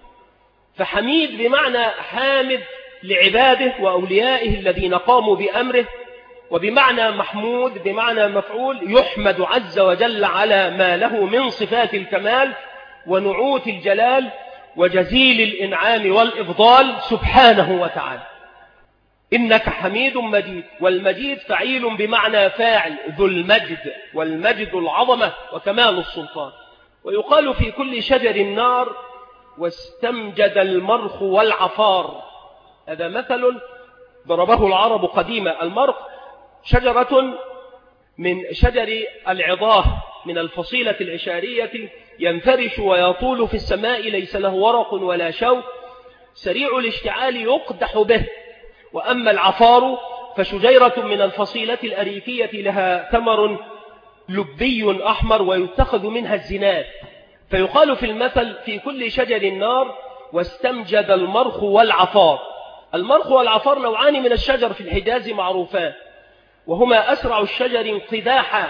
فحميد بمعنى حامد لعباده وأوليائه الذين قاموا بأمره، وبمعنى محمود بمعنى مفعول يحمد عز وجل على ما له من صفات الكمال ونعوت الجلال وجزيل الإنعام والإفضال سبحانه وتعالى. إنك حميد مجيد، والمجيد فعيل بمعنى فاعل ذو المجد، والمجد العظمة وكمال السلطان. ويقال في كل شجر النار واستمجد المرخ والعفار. هذا مثل ضربه العرب قديما. المرخ شجرة من شجر العضاه من الفصيلة العشارية، ينفرش ويطول في السماء، ليس له ورق ولا شوك، سريع الاشتعال يقدح به. وأما العفار فشجيرة من الفصيلة الأريكية لها ثمر لبي أحمر ويتخذ منها الزناد. فيقال في المثل في كل شجر النار واستمجد المرخ والعفار. المرخ والعفار نوعان من الشجر في الحجاز معروفان، وهما أسرع الشجر انقداحا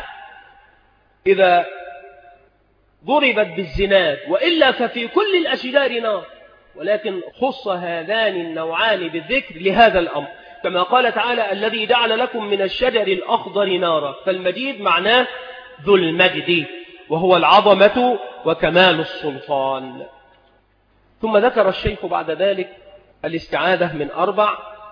إذا ضربت بالزناد، وإلا ففي كل الأشجار نار، ولكن خص هذان النوعان بالذكر لهذا الأمر، كما قال تعالى الذي جعل لكم من الشجر الأخضر نارا. فالمجيد معناه ذو المجد، وهو العظمة وكمال السلطان. ثم ذكر الشيخ بعد ذلك الاستعاذة من 4،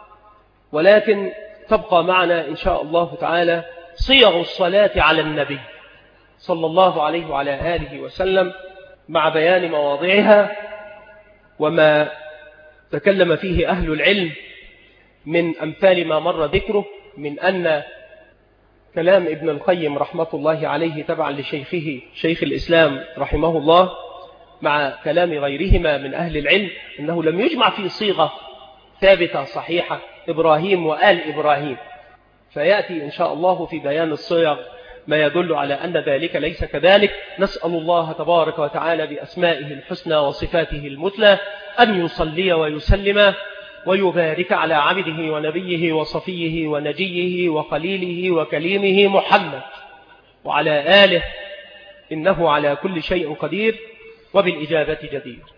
ولكن تبقى معنا إن شاء الله تعالى صيغ الصلاة على النبي صلى الله عليه وعلى آله وسلم مع بيان مواضعها وما تكلم فيه أهل العلم من أمثال ما مر ذكره، من أن كلام ابن القيم رحمة الله عليه تبعا لشيخه شيخ الإسلام رحمه الله مع كلام غيرهما من أهل العلم أنه لم يجمع في صيغة ثابتة صحيحة إبراهيم وآل إبراهيم، فيأتي إن شاء الله في بيان الصيغ ما يدل على أن ذلك ليس كذلك. نسأل الله تبارك وتعالى بأسمائه الحسنى وصفاته المثلى أن يصلي ويسلم ويبارك على عبده ونبيه وصفيه ونجيه وخليله وكليمه محمد وعلى آله، إنه على كل شيء قدير وبالإجابة جدير.